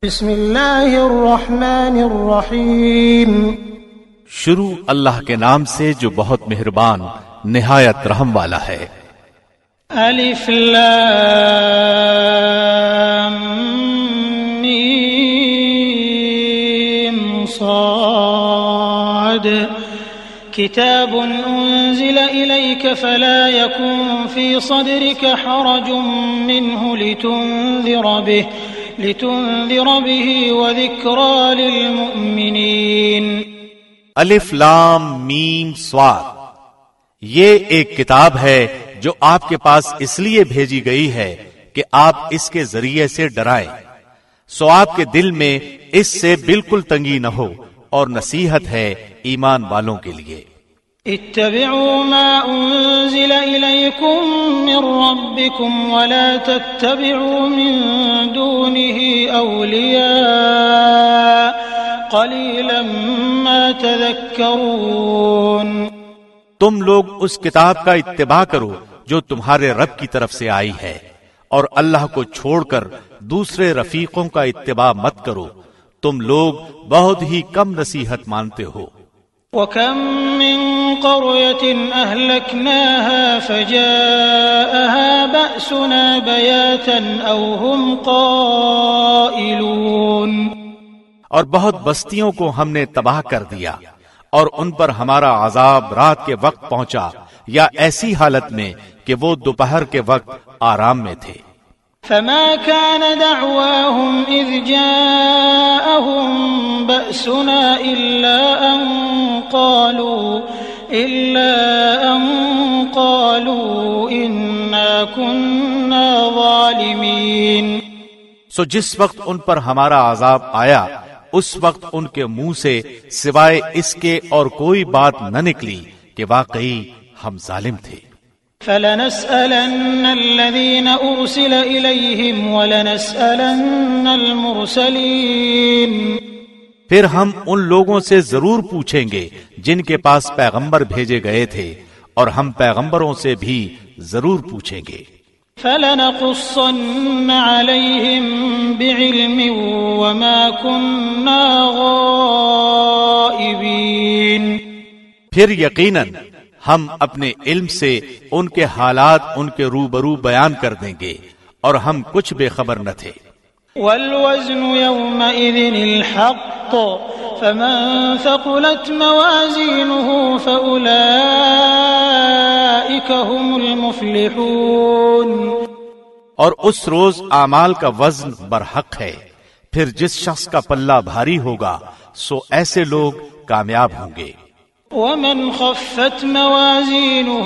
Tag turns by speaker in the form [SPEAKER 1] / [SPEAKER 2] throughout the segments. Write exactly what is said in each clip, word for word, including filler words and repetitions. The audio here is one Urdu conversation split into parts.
[SPEAKER 1] بسم اللہ الرحمن الرحیم،
[SPEAKER 2] شروع اللہ کے نام سے جو بہت مہربان نہایت رحم والا ہے۔
[SPEAKER 1] الف لام میم صاد کتاب انزل الیک فلا یکن فی صدرک حرج منہ لتنذر به لتنذر به وذکرى للمؤمنین۔
[SPEAKER 2] الف لام میم صاد، یہ ایک کتاب ہے جو آپ کے پاس اس لیے بھیجی گئی ہے کہ آپ اس کے ذریعے سے ڈرائیں، سو آپ کے دل میں اس سے بالکل تنگی نہ ہو، اور نصیحت ہے ایمان والوں کے لیے۔
[SPEAKER 1] اتبعوا ما انزل الیکم من ربکم ولا تتبعوا من دونه اولیاء قلیلا ما تذکرون۔
[SPEAKER 2] تم لوگ اس کتاب کا اتباع کرو جو تمہارے رب کی طرف سے آئی ہے، اور اللہ کو چھوڑ کر دوسرے رفیقوں کا اتباع مت کرو، تم لوگ بہت ہی کم نصیحت مانتے ہو۔
[SPEAKER 1] وَكَم مِّن قَرْيَةٍ أَهْلَكْنَاهَا فَجَاءَهَا بَأْسُنَا بَيَاتًا أَوْ هُمْ قَائِلُونَ۔
[SPEAKER 2] اور بہت بستیوں کو ہم نے تباہ کر دیا، اور ان پر ہمارا عذاب رات کے وقت پہنچا، یا ایسی حالت میں کہ وہ دوپہر کے وقت آرام میں تھے۔
[SPEAKER 1] فما كان دعواهم إذ جاءهم بأسنا إلا أن قالوا إلا أن قالوا إنا كنا ظالمين۔
[SPEAKER 2] سو جس وقت ان پر ہمارا عذاب آیا، اس وقت ان کے منہ سے سوائے اس کے اور کوئی بات نہ نکلی کہ واقعی ہم ظالم تھے۔
[SPEAKER 1] فَلَنَسْأَلَنَّ الَّذِينَ أُرْسِلَ إِلَيْهِمْ وَلَنَسْأَلَنَّ الْمُرْسَلِينَ۔
[SPEAKER 2] پھر ہم ان لوگوں سے ضرور پوچھیں گے جن کے پاس پیغمبر بھیجے گئے تھے، اور ہم پیغمبروں سے بھی ضرور پوچھیں گے۔
[SPEAKER 1] فَلَنَقُصَّنَّ عَلَيْهِمْ بِعِلْمٍ وَمَا كُنَّا غَائِبِينَ۔
[SPEAKER 2] پھر یقیناً ہم اپنے علم سے ان کے حالات ان کے روبرو بیان کر دیں گے، اور ہم کچھ بے خبر نہ تھے۔
[SPEAKER 1] وَالْوَزْنُ يَوْمَئِذٍ الْحَقُّ فَمَنْ ثَقُلَتْ مَوَازِينُهُ فَأُولَئِكَ هُمُ الْمُفْلِحُونَ۔
[SPEAKER 2] اور اس روز اعمال کا وزن برحق ہے، پھر جس شخص کا پلہ بھاری ہوگا سو ایسے لوگ کامیاب ہوں گے۔
[SPEAKER 1] وَمَنْ خَفَّتْ مَوَازِينُهُ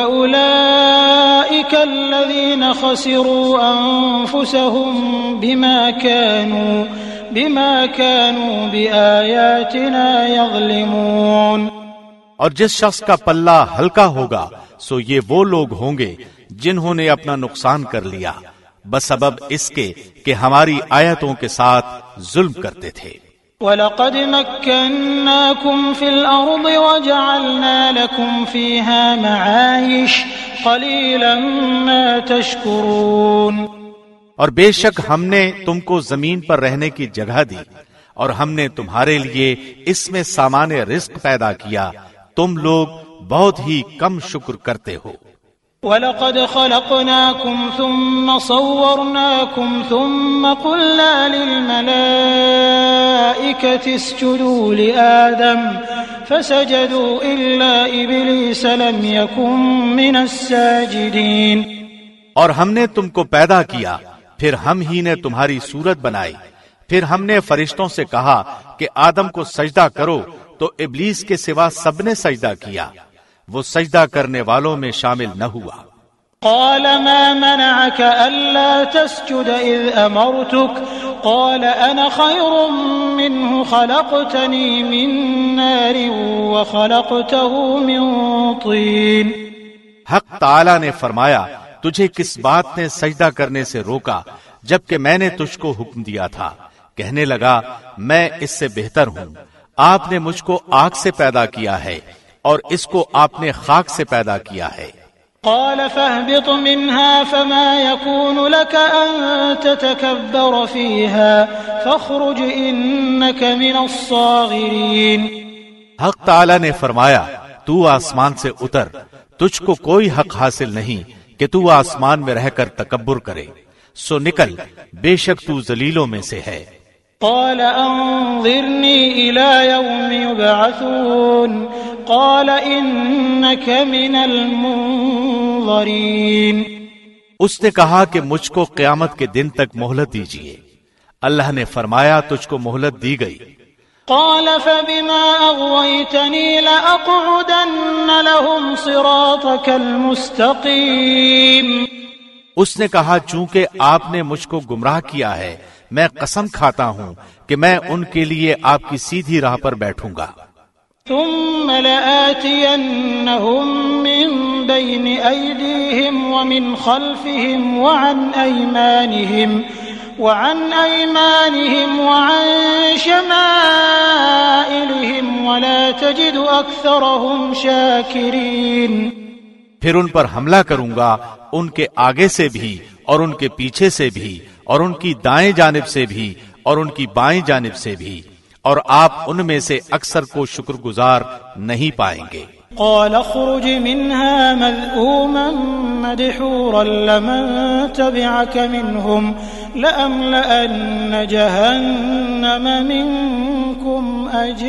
[SPEAKER 1] فَأُولَئِكَ الَّذِينَ خَسِرُوا أَنفُسَهُمْ بِمَا كَانُوا بِمَا كَانُوا بِآيَاتِنَا يَظْلِمُونَ۔
[SPEAKER 2] اور جس شخص کا پلہ ہلکا ہوگا سو یہ وہ لوگ ہوں گے جنہوں نے اپنا نقصان کر لیا بسبب اس کے کہ ہماری آیتوں کے ساتھ ظلم کرتے تھے۔
[SPEAKER 1] وَلَقَدْ مَكَّنَّاكُمْ فِي الْأَرْضِ وَجَعَلْنَا لَكُمْ فِيهَا مَعَايِشَ قَلِيلًا مَا تَشْكُرُونَ۔
[SPEAKER 2] اور بے شک ہم نے تم کو زمین پر رہنے کی جگہ دی، اور ہم نے تمہارے لیے اس میں سامان رزق پیدا کیا، تم لوگ بہت ہی کم شکر کرتے ہو۔
[SPEAKER 1] وَلَقَدْ خَلَقْنَاكُمْ ثُمَّ صَوَّرْنَاكُمْ ثُمَّ قُلْنَا لِلْمَلَائِكَةِ اسْجُدُوا لِآدَمَ فَسَجَدُوا إِلَّا إِبْلِيسَ لَمْ يَكُنْ مِنَ السَّاجِدِينَ۔
[SPEAKER 2] اور ہم نے تم کو پیدا کیا، پھر ہم ہی نے تمہاری صورت بنائی، پھر ہم نے فرشتوں سے کہا کہ آدم کو سجدہ کرو، تو ابلیس کے سوا سب نے سجدہ کیا، وہ سجدہ کرنے والوں میں شامل نہ ہوا۔
[SPEAKER 1] قال ما منعك ألا تسجد إذ أمرتك قال أنا خير منه خلقتني من نار وخلقته من طين۔
[SPEAKER 2] حق تعالی نے فرمایا، تجھے کس بات نے سجدہ کرنے سے روکا جبکہ میں نے تجھ کو حکم دیا تھا؟ کہنے لگا، میں اس سے بہتر ہوں، آپ نے مجھ کو آگ سے پیدا کیا ہے، اور اس کو آپ نے خاک سے پیدا کیا ہے۔
[SPEAKER 1] قال فاهبط منها فما يكون لك أن تتكبر فيها فاخرج إنك من الصاغرين۔
[SPEAKER 2] حق تعالی نے فرمایا تو آسمان سے اتر، تجھ کو کوئی حق حاصل نہیں کہ تو آسمان میں رہ کر تکبر کرے، سو نکل، بے شک تو ذلیلوں میں سے ہے۔
[SPEAKER 1] قال انظرني إلى يوم يبعثون قال إنك من المنظرين۔
[SPEAKER 2] اس نے کہا کہ مجھ کو قیامت کے دن تک مہلت دیجیے۔ اللہ نے فرمایا تجھ کو مہلت دی گئی۔
[SPEAKER 1] قال فبما أغويتني لأقعدن لهم صراطك المستقيم۔
[SPEAKER 2] اس نے کہا چونکہ آپ نے مجھ کو گمراہ کیا ہے، میں قسم کھاتا ہوں کہ میں ان کے لیے آپ کی سیدھی راہ پر بیٹھوں گا۔
[SPEAKER 1] ثم لآتينهم من بين أيديهم ومن خلفهم وعن أيمانهم وعن أيمانهم وعن شمائلهم ولا تجد أكثرهم شاكرين۔
[SPEAKER 2] پھر ان پر حملہ کروں گا، ان کے آگے سے بھی اور ان کے پیچھے سے بھی اور ان کی دائیں جانب سے بھی اور ان کی بائیں جانب سے بھی، اور آپ ان میں سے اکثر کو شکر گزار نہیں پائیں گے۔
[SPEAKER 1] قال اخرج منها مذءوما مدحورا لمن تبعك منهم لأملأن جهنم منكم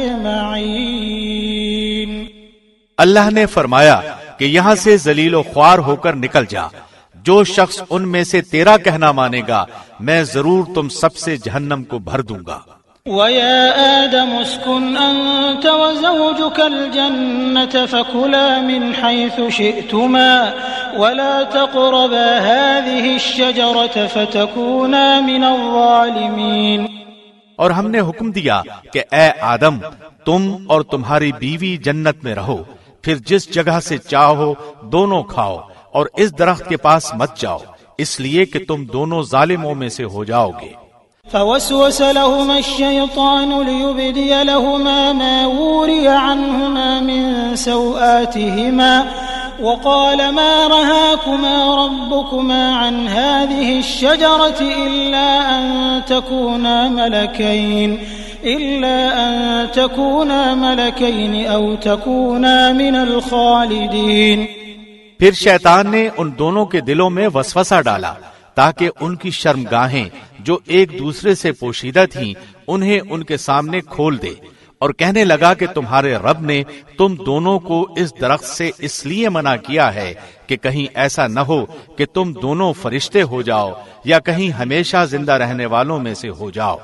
[SPEAKER 1] أجمعين۔
[SPEAKER 2] اللہ نے فرمایا کہ یہاں سے ذلیل و خوار ہو کر نکل جا، جو شخص ان میں سے تیرا کہنا مانے گا میں ضرور تم سب سے جہنم کو بھر دوں گا۔
[SPEAKER 1] وَيَا آدَمُ اسْكُنْ أَنْتَ وَزَوْجُكَ الْجَنَّةَ فَكُلَا مِنْ حَيْثُ شِئْتُمَا وَلَا تَقْرَبَا هَذِهِ الشَّجَرَةَ فَتَكُونَا مِنَ الظَّالِمِينَ۔
[SPEAKER 2] اور ہم نے حکم دیا کہ اے آدم تم اور تمہاری بیوی جنت میں رہو، پھر جس جگہ سے چاہو دونوں کھاؤ، اور اس درخت کے پاس مت جاؤ، اس لیے کہ تم دونوں ظالموں میں سے ہو جاؤ گے۔
[SPEAKER 1] فوسوس لهما الشيطان ليبدي لهما ما وري عنهما من سوآتهما وقال ما رهاكما ربكما عن هذه الشجرة إلا أن تكونا ملكين إلا أن تكونا ملكين أو تكونا من الخالدين۔
[SPEAKER 2] پھر شیطان نے ان دونوں کے دلوں میں وسوسہ ڈالا تاکہ ان کی شرمگاہیں جو ایک دوسرے سے پوشیدہ تھیں انہیں ان کے سامنے کھول دے، اور کہنے لگا کہ تمہارے رب نے تم دونوں کو اس درخت سے اس لیے منع کیا ہے کہ کہیں ایسا نہ ہو کہ تم دونوں فرشتے ہو جاؤ یا کہیں ہمیشہ زندہ رہنے والوں میں سے ہو جاؤ۔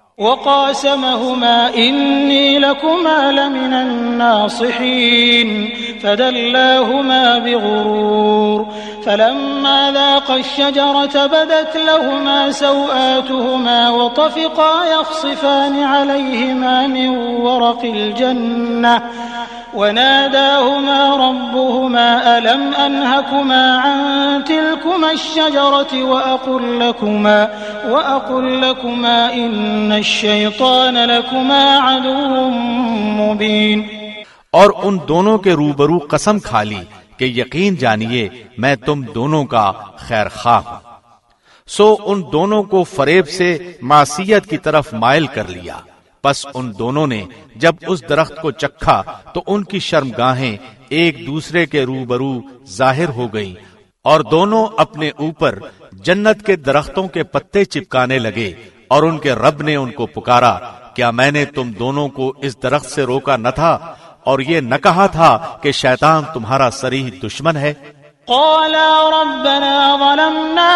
[SPEAKER 1] وقاسمهما إني لكما لمن الناصحين فدلاهما بغرور فلما ذاقا الشجرة بدت لهما سوآتهما وطفقا يخصفان عليهما من ورق الجنة وناداهما ربهما ألم أنهكما عن تلكما الشجرة وأقل لكما وأقل لكما إن الشيطان لكما عدو مبين۔
[SPEAKER 2] اور ان دونوں کے روبرو قسم کھا لی کہ یقین جانیے میں تم دونوں کا خیر خواہ ہوں، سو ان دونوں کو فریب سے معصیت کی طرف مائل کر لیا۔ پس ان دونوں نے جب اس درخت کو چکھا تو ان کی شرمگاہیں ایک دوسرے کے روبرو ظاہر ہو گئیں، اور دونوں اپنے اوپر جنت کے درختوں کے پتے چپکانے لگے، اور ان کے رب نے ان کو پکارا، کیا میں نے تم دونوں کو اس درخت سے روکا نہ تھا اور یہ نہ کہا تھا کہ شیطان تمہارا صریح دشمن ہے؟
[SPEAKER 1] قالا ربنا ظلمنا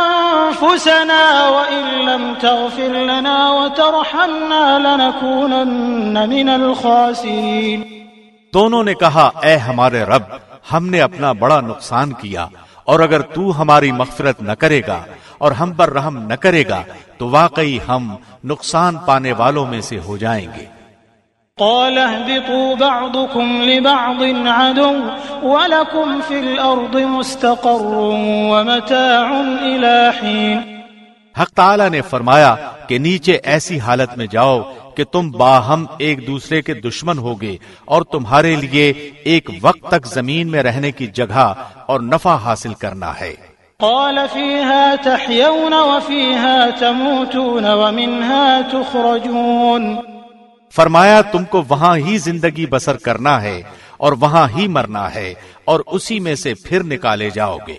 [SPEAKER 1] أنفسنا وإن لم تغفر لنا وترحمنا لنكونن من الخاسرين۔
[SPEAKER 2] دونوں نے کہا اے ہمارے رب، ہم نے اپنا بڑا نقصان کیا، اور اگر تو ہماری مغفرت نہ کرے گا اور ہم پر رحم نہ کرے گا تو واقعی ہم نقصان پانے والوں میں سے ہو جائیں گے۔
[SPEAKER 1] قال اهبطوا بعضكم لبعض عدو ولكم في الأرض مستقر ومتاع إلى حين۔
[SPEAKER 2] حق تعالی نے فرمایا کہ نیچے ایسی حالت میں جاؤ کہ تم باہم ایک دوسرے کے دشمن ہوگے اور تمہارے لیے ایک وقت تک زمین میں رہنے کی جگہ اور نفع حاصل کرنا ہے۔
[SPEAKER 1] قال فيها تحيون وفيها تموتون ومنها تخرجون،
[SPEAKER 2] فرمایا تم کو وہاں ہی زندگی بسر کرنا ہے اور وہاں ہی مرنا ہے اور اسی میں سے پھر نکالے جاؤ گے۔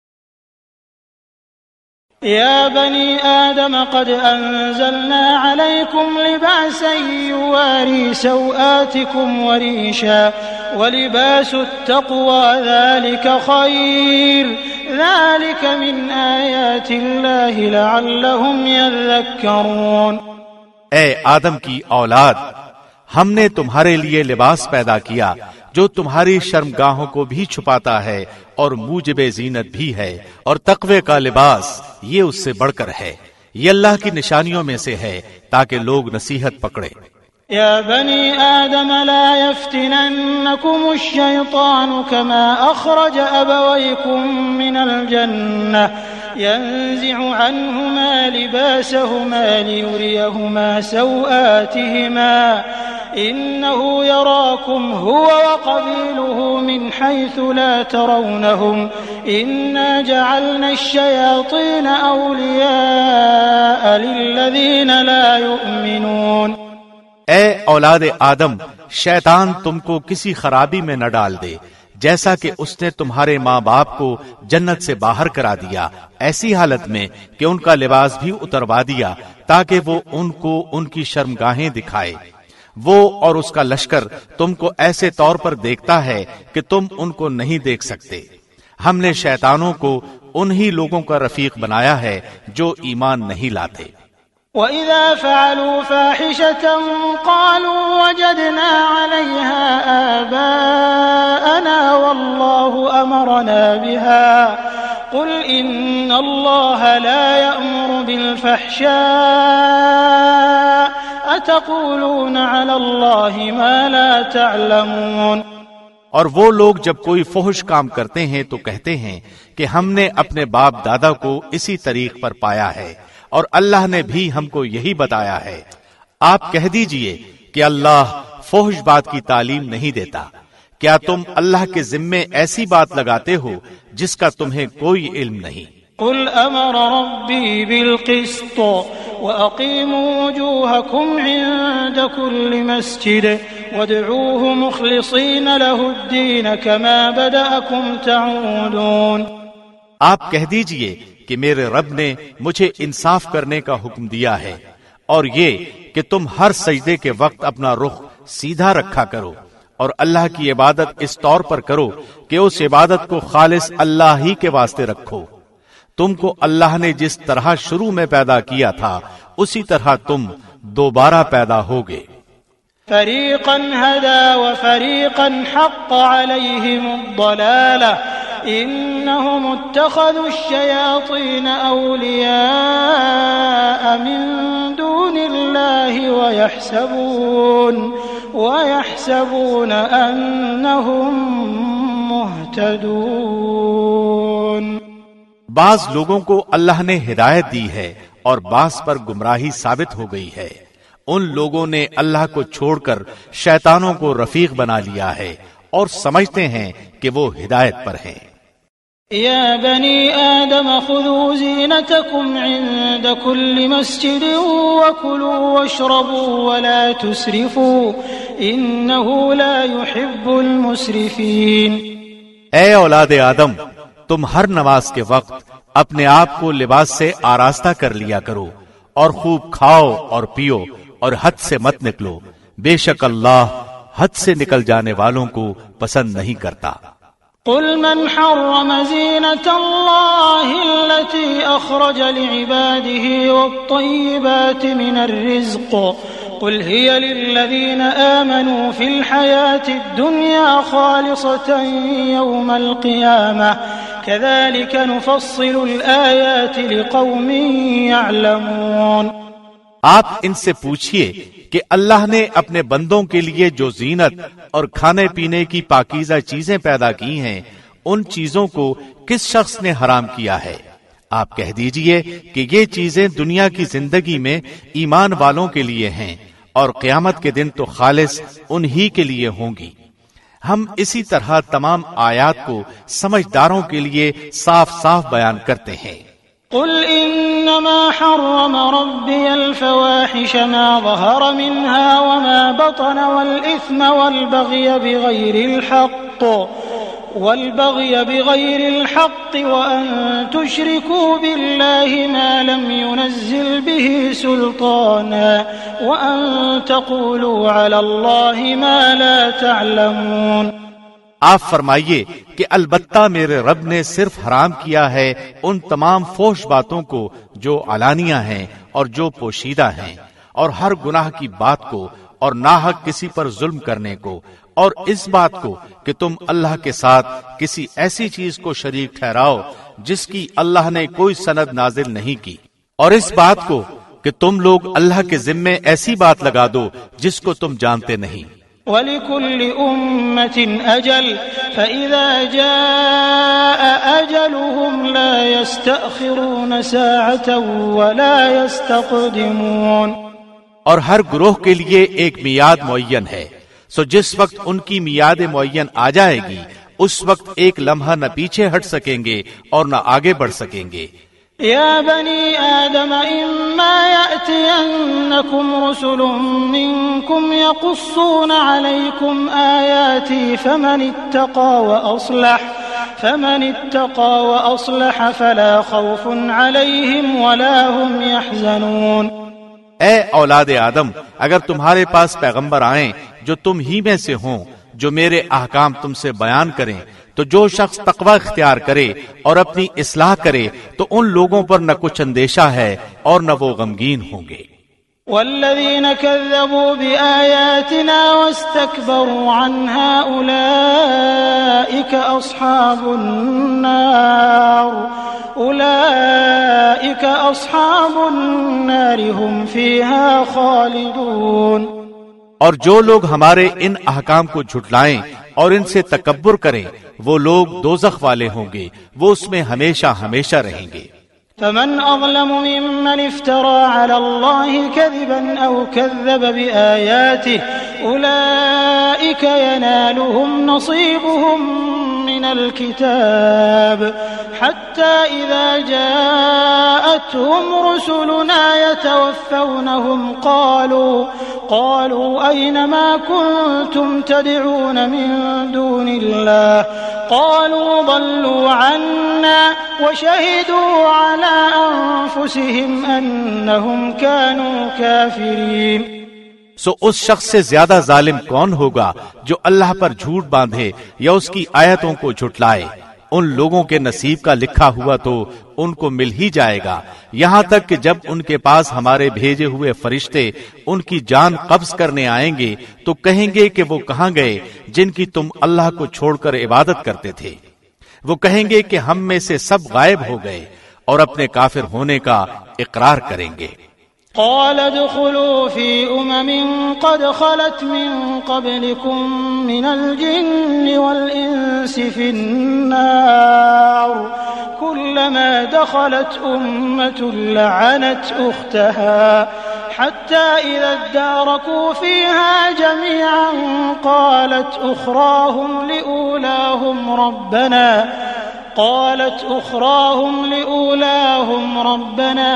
[SPEAKER 1] يا بني آدم قد أنزلنا عليكم لباسا يواري سوآتكم وريشا ولباس التقوى ذلك خير ذلك من آيات الله لعلهم يذكرون۔
[SPEAKER 2] اے آدم کی اولاد، ہم نے تمہارے لیے لباس پیدا کیا جو تمہاری شرمگاہوں کو بھی چھپاتا ہے اور موجب زینت بھی ہے، اور تقوی کا لباس یہ اس سے بڑھ کر ہے، یہ اللہ کی نشانیوں میں سے ہے تاکہ لوگ نصیحت پکڑے۔
[SPEAKER 1] يا بني آدم لا يفتننكم الشيطان كما أخرج أبويكم من الجنة ينزع عنهما لباسهما ليريهما سوآتهما إنه يراكم هو وقبيله من حيث لا ترونهم إنا جعلنا الشياطين أولياء للذين لا يؤمنون۔
[SPEAKER 2] اے اولاد آدم، شیطان تم کو کسی خرابی میں نہ ڈال دے، جیسا کہ اس نے تمہارے ماں باپ کو جنت سے باہر کرا دیا ایسی حالت میں کہ ان کا لباس بھی اتروا دیا تاکہ وہ ان کو ان کی شرمگاہیں دکھائے۔ وہ اور اس کا لشکر تم کو ایسے طور پر دیکھتا ہے کہ تم ان کو نہیں دیکھ سکتے۔ ہم نے شیطانوں کو انہی لوگوں کا رفیق بنایا ہے جو ایمان نہیں لاتے۔
[SPEAKER 1] وَإِذَا فَعَلُوا فَاحِشَةً قَالُوا وَجَدْنَا عَلَيْهَا آبَاءَنَا وَاللَّهُ أَمَرَنَا بِهَا قُلْ إِنَّ اللَّهَ لَا يَأْمُرُ بِالْفَحْشَاءِ أَتَقُولُونَ عَلَى اللَّهِ مَا لَا تَعْلَمُونَ۔
[SPEAKER 2] اور وہ لوگ جب کوئی فحش کام کرتے ہیں تو کہتے ہیں کہ ہم نے اپنے باپ دادا کو اسی طریق پر پایا ہے اور اللہ نے بھی ہم کو یہی بتایا ہے۔ آپ کہہ دیجئے کہ اللہ فحش بات کی تعلیم نہیں دیتا۔ کیا تم اللہ کے ذمے ایسی بات لگاتے ہو جس کا تمہیں کوئی علم نہیں؟
[SPEAKER 1] قل امر ربی بالقسط واقیموا وجوہکم عند کل مسجد وادعوه مخلصین له الدین کما بدأکم تعودون۔
[SPEAKER 2] آپ کہہ دیجئے کہ میرے رب نے مجھے انصاف کرنے کا حکم دیا ہے، اور یہ کہ تم ہر سجدے کے وقت اپنا رخ سیدھا رکھا کرو اور اللہ کی عبادت اس طور پر کرو کہ اس عبادت کو خالص اللہ ہی کے واسطے رکھو۔ تم کو اللہ نے جس طرح شروع میں پیدا کیا تھا اسی طرح تم دوبارہ پیدا ہوگے۔
[SPEAKER 1] فریقا هدى وفریقا حق علیہم الضلالہ انہم اتخذوا الشیاطین اولیاء من دون اللہ ویحسبون ویحسبون انہم مہتدون۔
[SPEAKER 2] بعض لوگوں کو اللہ نے ہدایت دی ہے اور بعض پر گمراہی ثابت ہو گئی ہے۔ ان لوگوں نے اللہ کو چھوڑ کر شیطانوں کو رفیق بنا لیا ہے اور سمجھتے ہیں کہ وہ ہدایت پر ہیں۔
[SPEAKER 1] یا بنی آدم خذوا زینتکم عند کل مسجد وکلوا واشربوا ولا تسرفوا انہ لا يحب المسرفین۔
[SPEAKER 2] اے اولاد آدم، تم ہر نماز کے وقت اپنے آپ کو لباس سے آراستہ کر لیا کرو اور خوب کھاؤ اور پیو اور حد سے مت نکلو، بے شک اللہ حد سے نکل جانے والوں کو پسند نہیں کرتا۔
[SPEAKER 1] قل من حرم زینة اللہ التي اخرج لعباده والطیبات من الرزق قل هي للذين آمنوا في الحياة الدنيا خالصة يوم القيامة كذلك نفصل الآيات لقوم يعلمون۔
[SPEAKER 2] آپ ان سے پوچھئے کہ اللہ نے اپنے بندوں کے لیے جو زینت اور کھانے پینے کی پاکیزہ چیزیں پیدا کی ہیں ان چیزوں کو کس شخص نے حرام کیا ہے؟ آپ کہہ دیجئے کہ یہ چیزیں دنیا کی زندگی میں ایمان والوں کے لیے ہیں اور قیامت کے دن تو خالص انہی کے لیے ہوں گی۔ ہم اسی طرح تمام آیات کو سمجھداروں کے لیے صاف صاف بیان کرتے ہیں۔
[SPEAKER 1] قل انما حرم ربي الفواحش ما ظهر منها وما بطن والاثم والبغي بغير الحق والبغي بغير الحق وأن تشركوا بالله ما لم ينزل به سلطانا وأن تقولوا على الله ما لا تعلمون۔
[SPEAKER 2] آپ فرمائیے کہ البتہ میرے رب نے صرف حرام کیا ہے ان تمام فحش باتوں کو جو علانیہ ہیں اور جو پوشیدہ ہیں، اور ہر گناہ کی بات کو، اور ناحق کسی پر ظلم کرنے کو، اور اس بات کو کہ تم اللہ کے ساتھ کسی ایسی چیز کو شریک ٹھہراؤ جس کی اللہ نے کوئی سند نازل نہیں کی، اور اس بات کو کہ تم لوگ اللہ کے ذمے ایسی بات لگا دو جس کو تم جانتے نہیں۔
[SPEAKER 1] وَلِكُلِّ أُمَّةٍ أَجَلٌ فَإِذَا جَاءَ أَجَلُهُمْ لَا يَسْتَأْخِرُونَ سَاعَةً وَلَا يَسْتَقْدِمُونَ۔
[SPEAKER 2] اور ہر گروہ کے لیے ایک میعاد معین ہے، سو جس وقت ان کی میعاد معین آ جائے گی اس وقت ایک لمحہ نہ پیچھے ہٹ سکیں گے اور نہ آگے بڑھ سکیں گے۔
[SPEAKER 1] يا بني آدم إما يأتينكم رسل منكم يقصون عليكم آياتي فمن اتقى وأصلح فمن اتقى وأصلح فلا خوف عليهم ولا هم يحزنون۔
[SPEAKER 2] اے اولاد آدم، اگر تمہارے پاس پیغمبر آئیں جو تم ہی میں سے ہوں، جو میرے احکام تم سے بیان کریں، تو جو شخص تقوی اختیار کرے اور اپنی اصلاح کرے تو ان لوگوں پر نہ کچھ اندیشہ ہے اور نہ وہ غمگین ہوں گے۔
[SPEAKER 1] والذین کذبوا بآیاتنا واستکبروا عنها اولئک اصحاب النار اولئک اصحاب النار هم فیها خالدون۔
[SPEAKER 2] اور جو لوگ ہمارے ان احکام کو جھٹلائیں اور ان سے تکبر کریں وہ لوگ دوزخ والے ہوں گے، وہ اس میں ہمیشہ ہمیشہ رہیں گے۔
[SPEAKER 1] فمن اظلم ممن افترى على الله كذبا او كذب بآياته اولئك ينالهم نصيبهم من الكتاب حتى اذا جاءتهم رسلنا يتوفونهم قالوا قالوا اين ما كنتم تدعون من دون الله قالوا ضلوا عنا وشهدوا على انفسهم انهم كانوا كافرين۔
[SPEAKER 2] سو اس شخص سے زیادہ ظالم کون ہوگا جو اللہ پر جھوٹ باندھے یا اس کی آیتوں کو جھٹلائے؟ ان لوگوں کے نصیب کا لکھا ہوا تو ان کو مل ہی جائے گا، یہاں تک کہ جب ان کے پاس ہمارے بھیجے ہوئے فرشتے ان کی جان قبض کرنے آئیں گے تو کہیں گے کہ وہ کہاں گئے جن کی تم اللہ کو چھوڑ کر عبادت کرتے تھے؟ وہ کہیں گے کہ ہم میں سے سب غائب ہو گئے، اور اپنے کافر ہونے کا اقرار کریں گے۔
[SPEAKER 1] قال ادخلوا في أمم قد خلت من قبلكم من الجن والإنس في النار كلما دخلت أمة لعنت أختها حتى إذا اداركوا فيها جميعا قالت أخراهم لأولاهم ربنا قالت أخراهم لأولاهم ربنا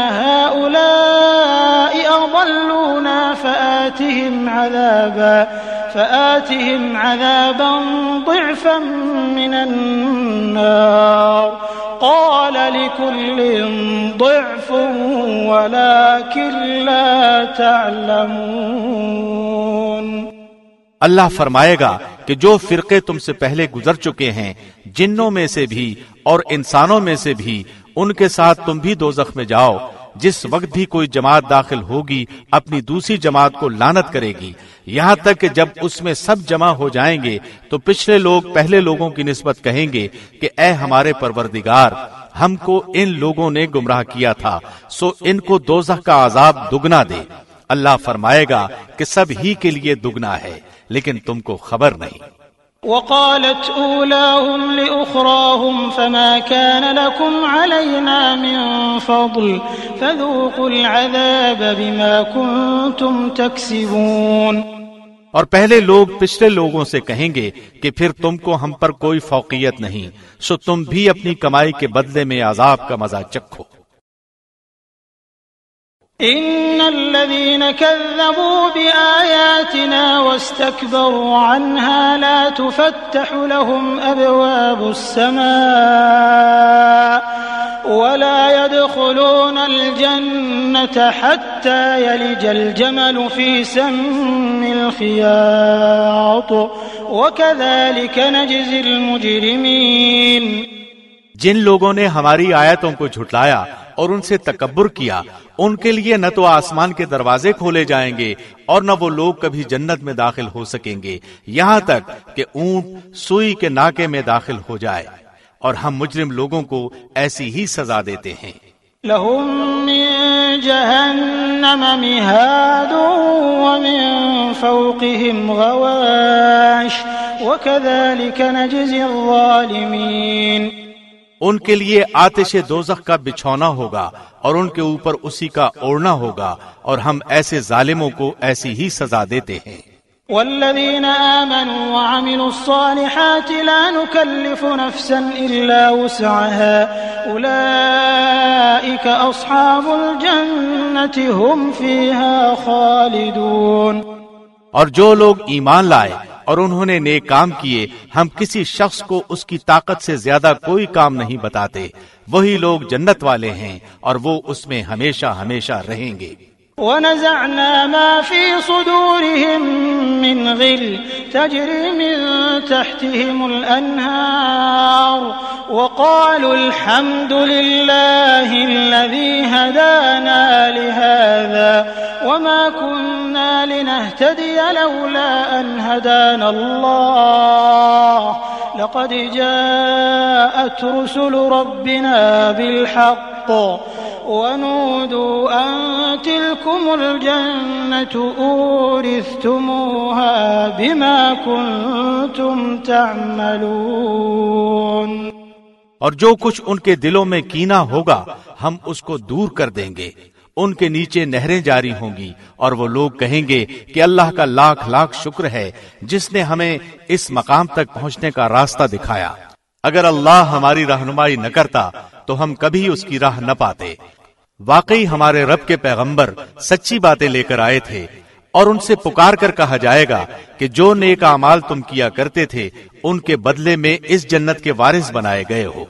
[SPEAKER 1] هؤلاء أضلونا فآتهم عذابا فآتهم عذابا ضعفا من النار قال لكل ضعف ولكن لا تعلمون۔
[SPEAKER 2] اللہ فرمائے گا کہ جو فرقے تم سے پہلے گزر چکے ہیں جنوں میں سے بھی اور انسانوں میں سے بھی ان کے ساتھ تم بھی دوزخ میں جاؤ، جس وقت بھی کوئی جماعت داخل ہوگی اپنی دوسری جماعت کو لعنت کرے گی، یہاں تک کہ جب اس میں سب جمع ہو جائیں گے تو پچھلے لوگ پہلے لوگوں کی نسبت کہیں گے کہ اے ہمارے پروردگار، ہم کو ان لوگوں نے گمراہ کیا تھا، سو ان کو دوزخ کا عذاب دگنا دے۔ اللہ فرمائے گا کہ سب ہی کے لیے دگنا ہے، لیکن تم کو خبر نہیں۔
[SPEAKER 1] وقالت أولاهم لأخراهم فما كان لكم علينا من فضل فذوقوا العذاب بما كنتم تكسبون.
[SPEAKER 2] اور پہلے لوگ پچھلے لوگوں سے کہیں گے کہ پھر تم کو ہم پر کوئی فوقیت نہیں، سو تم بھی اپنی کمائی کے بدلے میں عذاب کا مزہ چکھو.
[SPEAKER 1] ان الذين كذبوا بآياتنا واستكبروا عنها لا تفتح لهم ابواب السماء ولا يدخلون الجنة حتى يلج الجمل في سم الخياط وكذلك نجزي المجرمين.
[SPEAKER 2] جن لوگوں نے ہماری آیتوں کو جھٹلایا اور ان سے تکبر کیا، ان کے لیے نہ تو آسمان کے دروازے کھولے جائیں گے اور نہ وہ لوگ کبھی جنت میں داخل ہو سکیں گے یہاں تک کہ اونٹ سوئی کے ناکے میں داخل ہو جائے. اور ہم مجرم لوگوں کو ایسی ہی سزا دیتے ہیں.
[SPEAKER 1] لهم من جهنم مهاد ومن فوقهم غواش وكذلك نجزي الظالمين.
[SPEAKER 2] ان کے لیے آتش دوزخ کا بچھونا ہوگا اور ان کے اوپر اسی کا اوڑھنا ہوگا، اور ہم ایسے ظالموں کو ایسی ہی سزا دیتے ہیں.
[SPEAKER 1] والذين آمنوا وعملوا الصالحات لا نكلف نفسا إلا وسعها أولئك أصحاب الجنة هم فيها خالدون.
[SPEAKER 2] اور جو لوگ ایمان لائے اور انہوں نے نیک کام کیے، ہم کسی شخص کو اس کی طاقت سے زیادہ کوئی کام نہیں بتاتے، وہی لوگ جنت والے ہیں اور وہ اس میں ہمیشہ ہمیشہ رہیں گے.
[SPEAKER 1] ونزعنا ما في صدورهم من غل تجري من تحتهم الأنهار وقالوا الحمد لله الذي هدانا لهذا وما كنا لنهتدي لولا أن هدانا الله لقد جاءت رسل ربنا بالحق ونودوا أن تلكم الجنة أورثتموها بما كنتم تعملون.
[SPEAKER 2] اور جو کچھ ان کے دلوں میں کینہ ہوگا ہم اس کو دور کر دیں گے. ان کے نیچے نہریں جاری ہوں گی اور وہ لوگ کہیں گے کہ اللہ کا لاکھ لاکھ شکر ہے جس نے ہمیں اس مقام تک پہنچنے کا راستہ دکھایا. اگر اللہ ہماری رہنمائی نہ کرتا تو ہم کبھی اس کی راہ نہ پاتے. واقعی ہمارے رب کے پیغمبر سچی باتیں لے کر آئے تھے، اور ان سے پکار کر کہا جائے گا کہ جو نیک اعمال تم کیا کرتے تھے ان کے بدلے میں اس جنت کے وارث بنائے گئے ہو.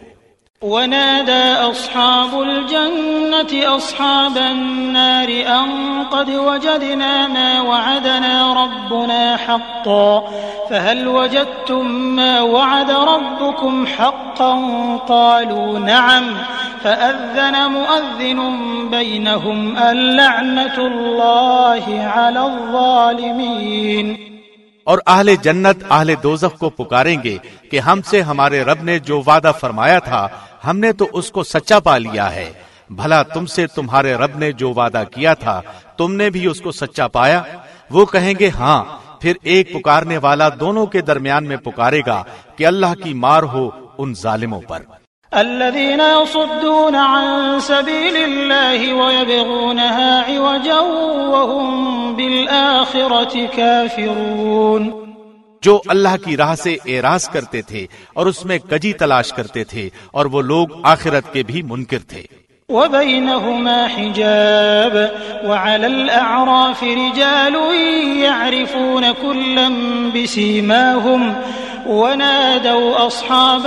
[SPEAKER 1] ونادى أصحاب الجنة أصحاب النار أن قد وجدنا ما وعدنا ربنا حقا فهل وجدتم ما وعد ربكم حقا قالوا نعم فأذن مؤذن بينهم اللعنة الله على الظالمين.
[SPEAKER 2] اور اہل جنت اہل دوزخ کو پکاریں گے کہ ہم سے ہمارے رب نے جو وعدہ فرمایا تھا ہم نے تو اس کو سچا پا لیا ہے. بھلا تم سے تمہارے رب نے جو وعدہ کیا تھا تم نے بھی اس کو سچا پایا؟ وہ کہیں گے ہاں. پھر ایک پکارنے والا دونوں کے درمیان میں پکارے گا کہ اللہ کی مار ہو ان ظالموں پر.
[SPEAKER 1] الذين يصدون عن سبيل الله ويبغونها عوجا وهم بالآخرة كافرون.
[SPEAKER 2] جو اللہ کی راہ سے اعراض کرتے تھے اور اس میں کجی تلاش کرتے تھے، اور وہ لوگ آخرت کے بھی منکر تھے.
[SPEAKER 1] وبينهما حجاب وعلى الأعراف رجال يعرفون كلا بسيماهم ونادوا أصحاب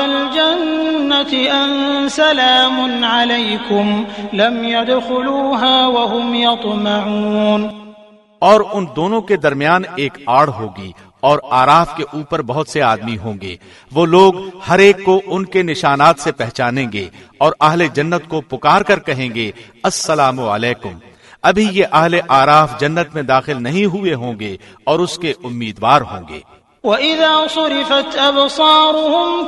[SPEAKER 1] الجنة أن سلام عليكم لم يدخلوها وهم يطمعون.
[SPEAKER 2] اور ان دونوں کے درمیان ایک آڑ ہوگی اور آراف کے اوپر بہت سے آدمی ہوں گے. وہ لوگ ہر ایک کو ان کے نشانات سے پہچانیں گے اور اہل جنت کو پکار کر کہیں گے السلام علیکم. ابھی یہ اہل آراف جنت میں داخل نہیں ہوئے ہوں گے اور اس کے امیدوار ہوں گے.
[SPEAKER 1] وَإِذَا صُرِفَتْ أَبْصَارُهُمْ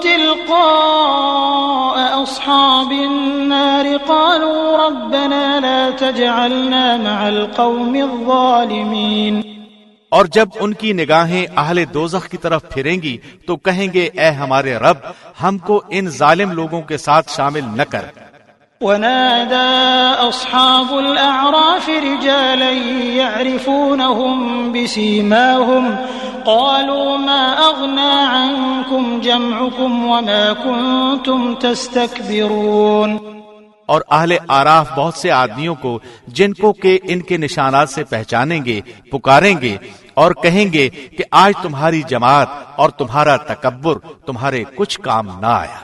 [SPEAKER 1] تِلْقَاءَ أَصْحَابِ النَّارِ قَالُوا رَبَّنَا لَا تَجْعَلْنَا مَعَ الْقَوْمِ الظَّالِمِينَ.
[SPEAKER 2] اور جب ان کی نگاہیں اہل دوزخ کی طرف پھریں گی تو کہیں گے اے ہمارے رب ہم کو ان ظالم لوگوں کے ساتھ شامل نہ کر۔
[SPEAKER 1] ونادى أصحاب الأعراف رجالا يعرفونهم بسيماهم قالوا ما أغنى عنكم جمعكم وما كنتم تستكبرون۔
[SPEAKER 2] اور اہل آراف بہت سے آدمیوں کو جن کو کہ ان کے نشانات سے پہچانیں گے پکاریں گے اور کہیں گے کہ آج تمہاری جماعت اور تمہارا تکبر تمہارے کچھ کام نہ آیا۔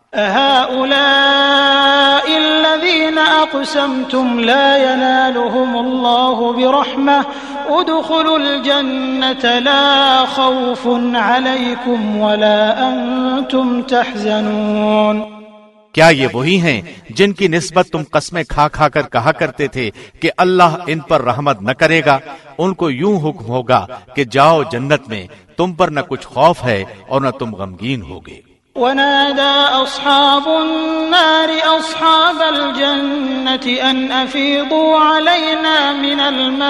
[SPEAKER 1] أهؤلاء الذين أقسمتم لا ينالهم الله برحمة ادخلوا الجنة لا خوف عليكم ولا أنتم تحزنون۔
[SPEAKER 2] کیا یہ وہی ہیں جن کی نسبت تم قسمیں کھا کھا کر کہا کرتے تھے کہ اللہ ان پر رحمت نہ کرے گا؟ ان کو یوں حکم ہوگا کہ جاؤ جنت میں، تم پر نہ کچھ خوف ہے اور نہ تم غمگین ہوگے۔
[SPEAKER 1] ونادى أصحاب النار أصحاب الجنة أن أفيضوا علينا من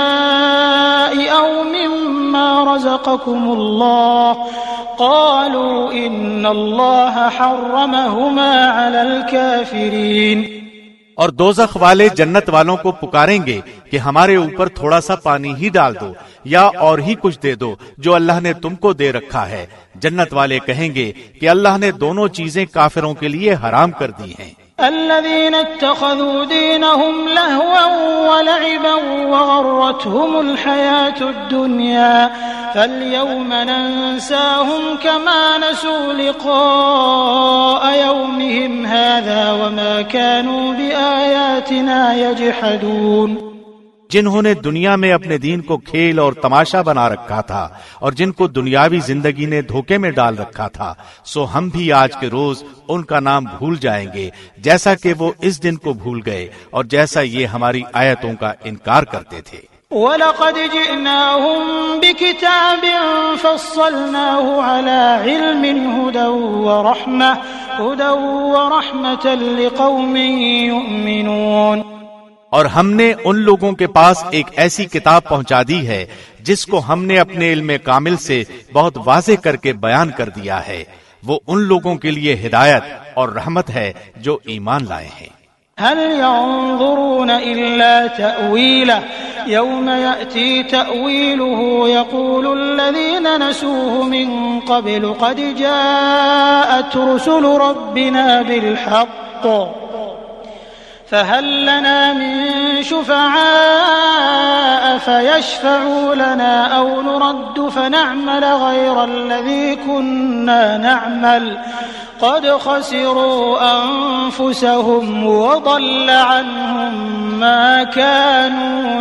[SPEAKER 1] الماء أو مما رزقكم الله قالوا إن الله حرمهما على الكافرين۔
[SPEAKER 2] اور دوزخ والے جنت والوں کو پکاریں گے کہ ہمارے اوپر تھوڑا سا پانی ہی ڈال دو یا اور ہی کچھ دے دو جو اللہ نے تم کو دے رکھا ہے۔ جنت والے کہیں گے کہ اللہ نے دونوں چیزیں کافروں کے لیے حرام کر دی ہیں۔
[SPEAKER 1] الذين اتخذوا دينهم لهوا ولعبا وغرتهم الحياة الدنيا فاليوم ننساهم كما نسوا لقاء يومهم هذا وما كانوا بآياتنا يجحدون۔
[SPEAKER 2] جنہوں نے دنیا میں اپنے دین کو کھیل اور تماشا بنا رکھا تھا اور جن کو دنیاوی زندگی نے دھوکے میں ڈال رکھا تھا، سو ہم بھی آج کے روز ان کا نام بھول جائیں گے جیسا کہ وہ اس دن کو بھول گئے اور جیسا یہ ہماری آیتوں کا انکار کرتے تھے۔
[SPEAKER 1] وَلَقَدْ جِئْنَاهُمْ بِكِتَابٍ فَصَّلْنَاهُ عَلَى عِلْمٍ هُدًى وَرَحْمَةً هُدًى وَرَحْمَةً لِقَوْمٍ يُؤْمِنُونَ۔
[SPEAKER 2] اور ہم نے ان لوگوں کے پاس ایک ایسی کتاب پہنچا دی ہے جس کو ہم نے اپنے علم کامل سے بہت واضح کر کے بیان کر دیا ہے، وہ ان لوگوں کے لیے ہدایت اور رحمت ہے جو ایمان لائے ہیں۔
[SPEAKER 1] هل ينظرون إلا تأويله يوم يأتي تأويله يقول الذين نسوه من قبل قد جاءت رسل ربنا بالحق فهل لنا من شفعاء فيشفعوا لنا أو نرد فنعمل غير الذي كنا نعمل قد خسروا أنفسهم وضل عنهم ما كانوا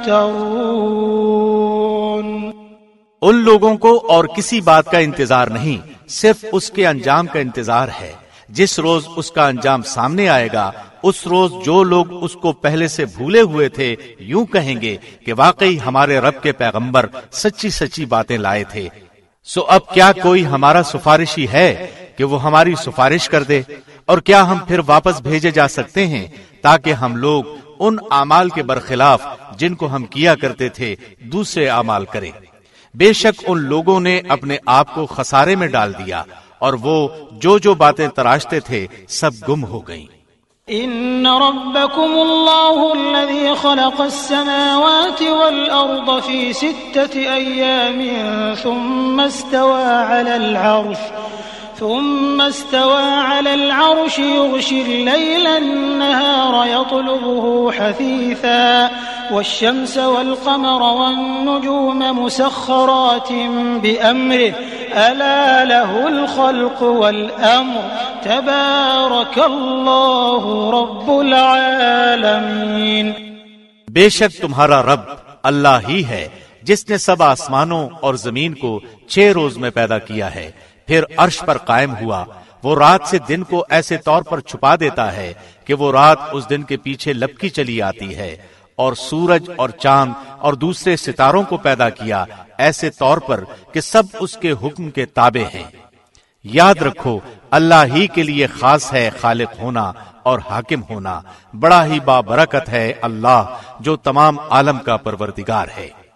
[SPEAKER 1] يفترون۔
[SPEAKER 2] ان لوگوں کو اور کسی بات کا انتظار نہیں، صرف اس کے انجام کا انتظار ہے۔ جس روز اس کا انجام سامنے آئے گا اس روز جو لوگ اس کو پہلے سے بھولے ہوئے تھے یوں کہیں گے کہ واقعی ہمارے رب کے پیغمبر سچی سچی باتیں لائے تھے، سو اب کیا کوئی ہمارا سفارشی ہے کہ وہ ہماری سفارش کر دے؟ اور کیا ہم پھر واپس بھیجے جا سکتے ہیں تاکہ ہم لوگ ان اعمال کے برخلاف جن کو ہم کیا کرتے تھے دوسرے اعمال کریں؟ بے شک ان لوگوں نے اپنے آپ کو خسارے میں ڈال دیا اور وہ جو جو باتیں تراشتے تھے سب گم ہو گئیں۔
[SPEAKER 1] ان ربكم الله الذي خلق السماوات والارض في ستة ايام ثم استوى على العرش ثم استوى على العرش يغشي الليل النهار يطلبه حثيثا والشمس والقمر والنجوم مسخرات بأمره ألا له الخلق والأمر تبارك الله رب العالمين۔
[SPEAKER 2] بے شک تمہارا رب اللہ ہی ہے جس نے سب آسمانوں اور زمین کو چھ روز میں پیدا کیا ہے، پھر عرش پر قائم ہوا۔ وہ رات سے دن کو ایسے طور پر چھپا دیتا ہے کہ وہ رات اس دن کے پیچھے لپکی چلی آتی ہے، اور سورج اور چاند اور دوسرے ستاروں کو پیدا کیا ایسے طور پر کہ سب اس کے حکم کے تابع ہیں۔ یاد رکھو اللہ ہی کے لیے خاص ہے خالق ہونا اور حاکم ہونا، بڑا ہی بابرکت ہے اللہ جو تمام عالم کا پروردگار ہے۔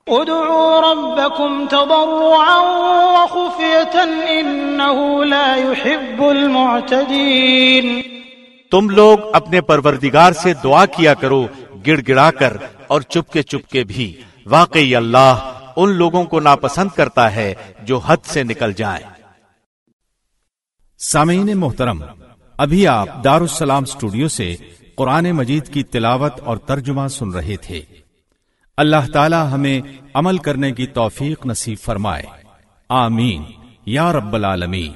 [SPEAKER 1] ادعوا ربكم تضرعا وخفية إنه لا يحب المعتدين۔
[SPEAKER 2] تم لوگ اپنے پروردگار سے دعا کیا کرو گڑ گڑا کر اور چپکے چپکے بھی، واقعی اللہ ان لوگوں کو ناپسند کرتا ہے جو حد سے نکل جائیں۔
[SPEAKER 3] سامعین محترم، ابھی آپ دارالسلام اسٹوڈیو سے قرآن مجید کی تلاوت اور ترجمہ سن رہے تھے۔ اللہ تعالی ہمیں عمل کرنے کی توفیق نصیب فرمائے، آمین یا رب العالمین۔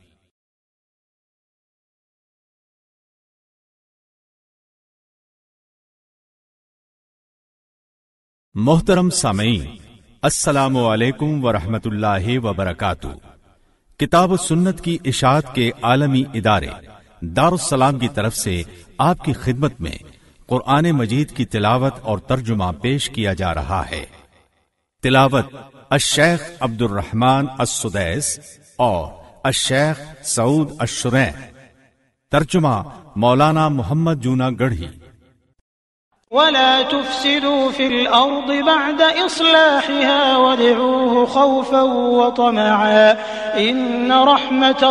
[SPEAKER 3] محترم سامعین، السلام علیکم ورحمۃ اللہ وبرکاتہ۔ کتاب و سنت کی اشاعت کے عالمی ادارے دارالسلام کی طرف سے آپ کی خدمت میں قرآن مجید کی تلاوت اور ترجمہ پیش کیا جا رہا ہے۔ تلاوت الشیخ عبد الرحمن السدیس اور الشیخ سعود الشرین، ترجمہ مولانا محمد جونا گڑھی۔
[SPEAKER 1] ولا تفسدوا في الأرض بعد إصلاحها وادعوه خوفا وطمعا إن رحمة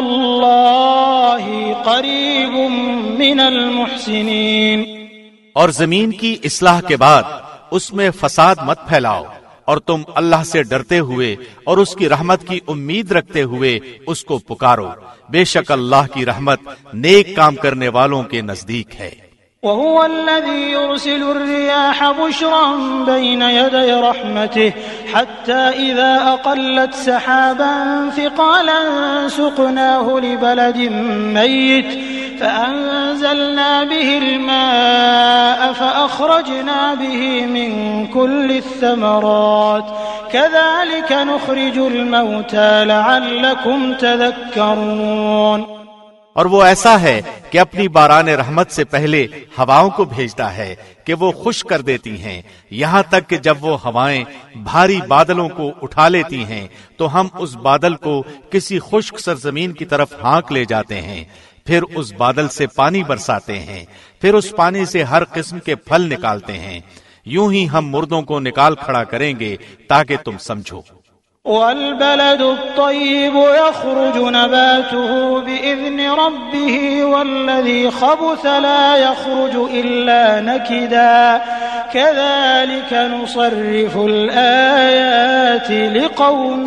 [SPEAKER 1] الله قريب من المحسنين۔
[SPEAKER 2] اور زمین کی اصلاح کے بعد اس میں فساد مت پھیلاؤ، اور تم اللہ سے ڈرتے ہوئے اور اس کی رحمت کی امید رکھتے ہوئے اس کو پکارو، بے شک اللہ کی رحمت نیک کام کرنے والوں کے نزدیک ہے۔
[SPEAKER 1] وهو الذي يرسل الرياح بشرا بين يدي رحمته حتى إذا أقلت سحابا ثقالا سقناه لبلد ميت فأنزلنا به الماء فأخرجنا به من كل الثمرات كذلك نخرج الموتى لعلكم تذكرون۔
[SPEAKER 2] اور وہ ایسا ہے کہ اپنی باران رحمت سے پہلے ہواؤں کو بھیجتا ہے کہ وہ خشک کر دیتی ہیں، یہاں تک کہ جب وہ ہوائیں بھاری بادلوں کو اٹھا لیتی ہیں تو ہم اس بادل کو کسی خشک سرزمین کی طرف ہانک لے جاتے ہیں، پھر اس بادل سے پانی برساتے ہیں، پھر اس پانی سے ہر قسم کے پھل نکالتے ہیں، یوں ہی ہم مردوں کو نکال کھڑا کریں گے تاکہ تم سمجھو۔
[SPEAKER 1] والبلد الطيب يخرج نباته بإذن ربه والذي خبث لا يخرج إلا نكدا كذلك نصرف الآيات لقوم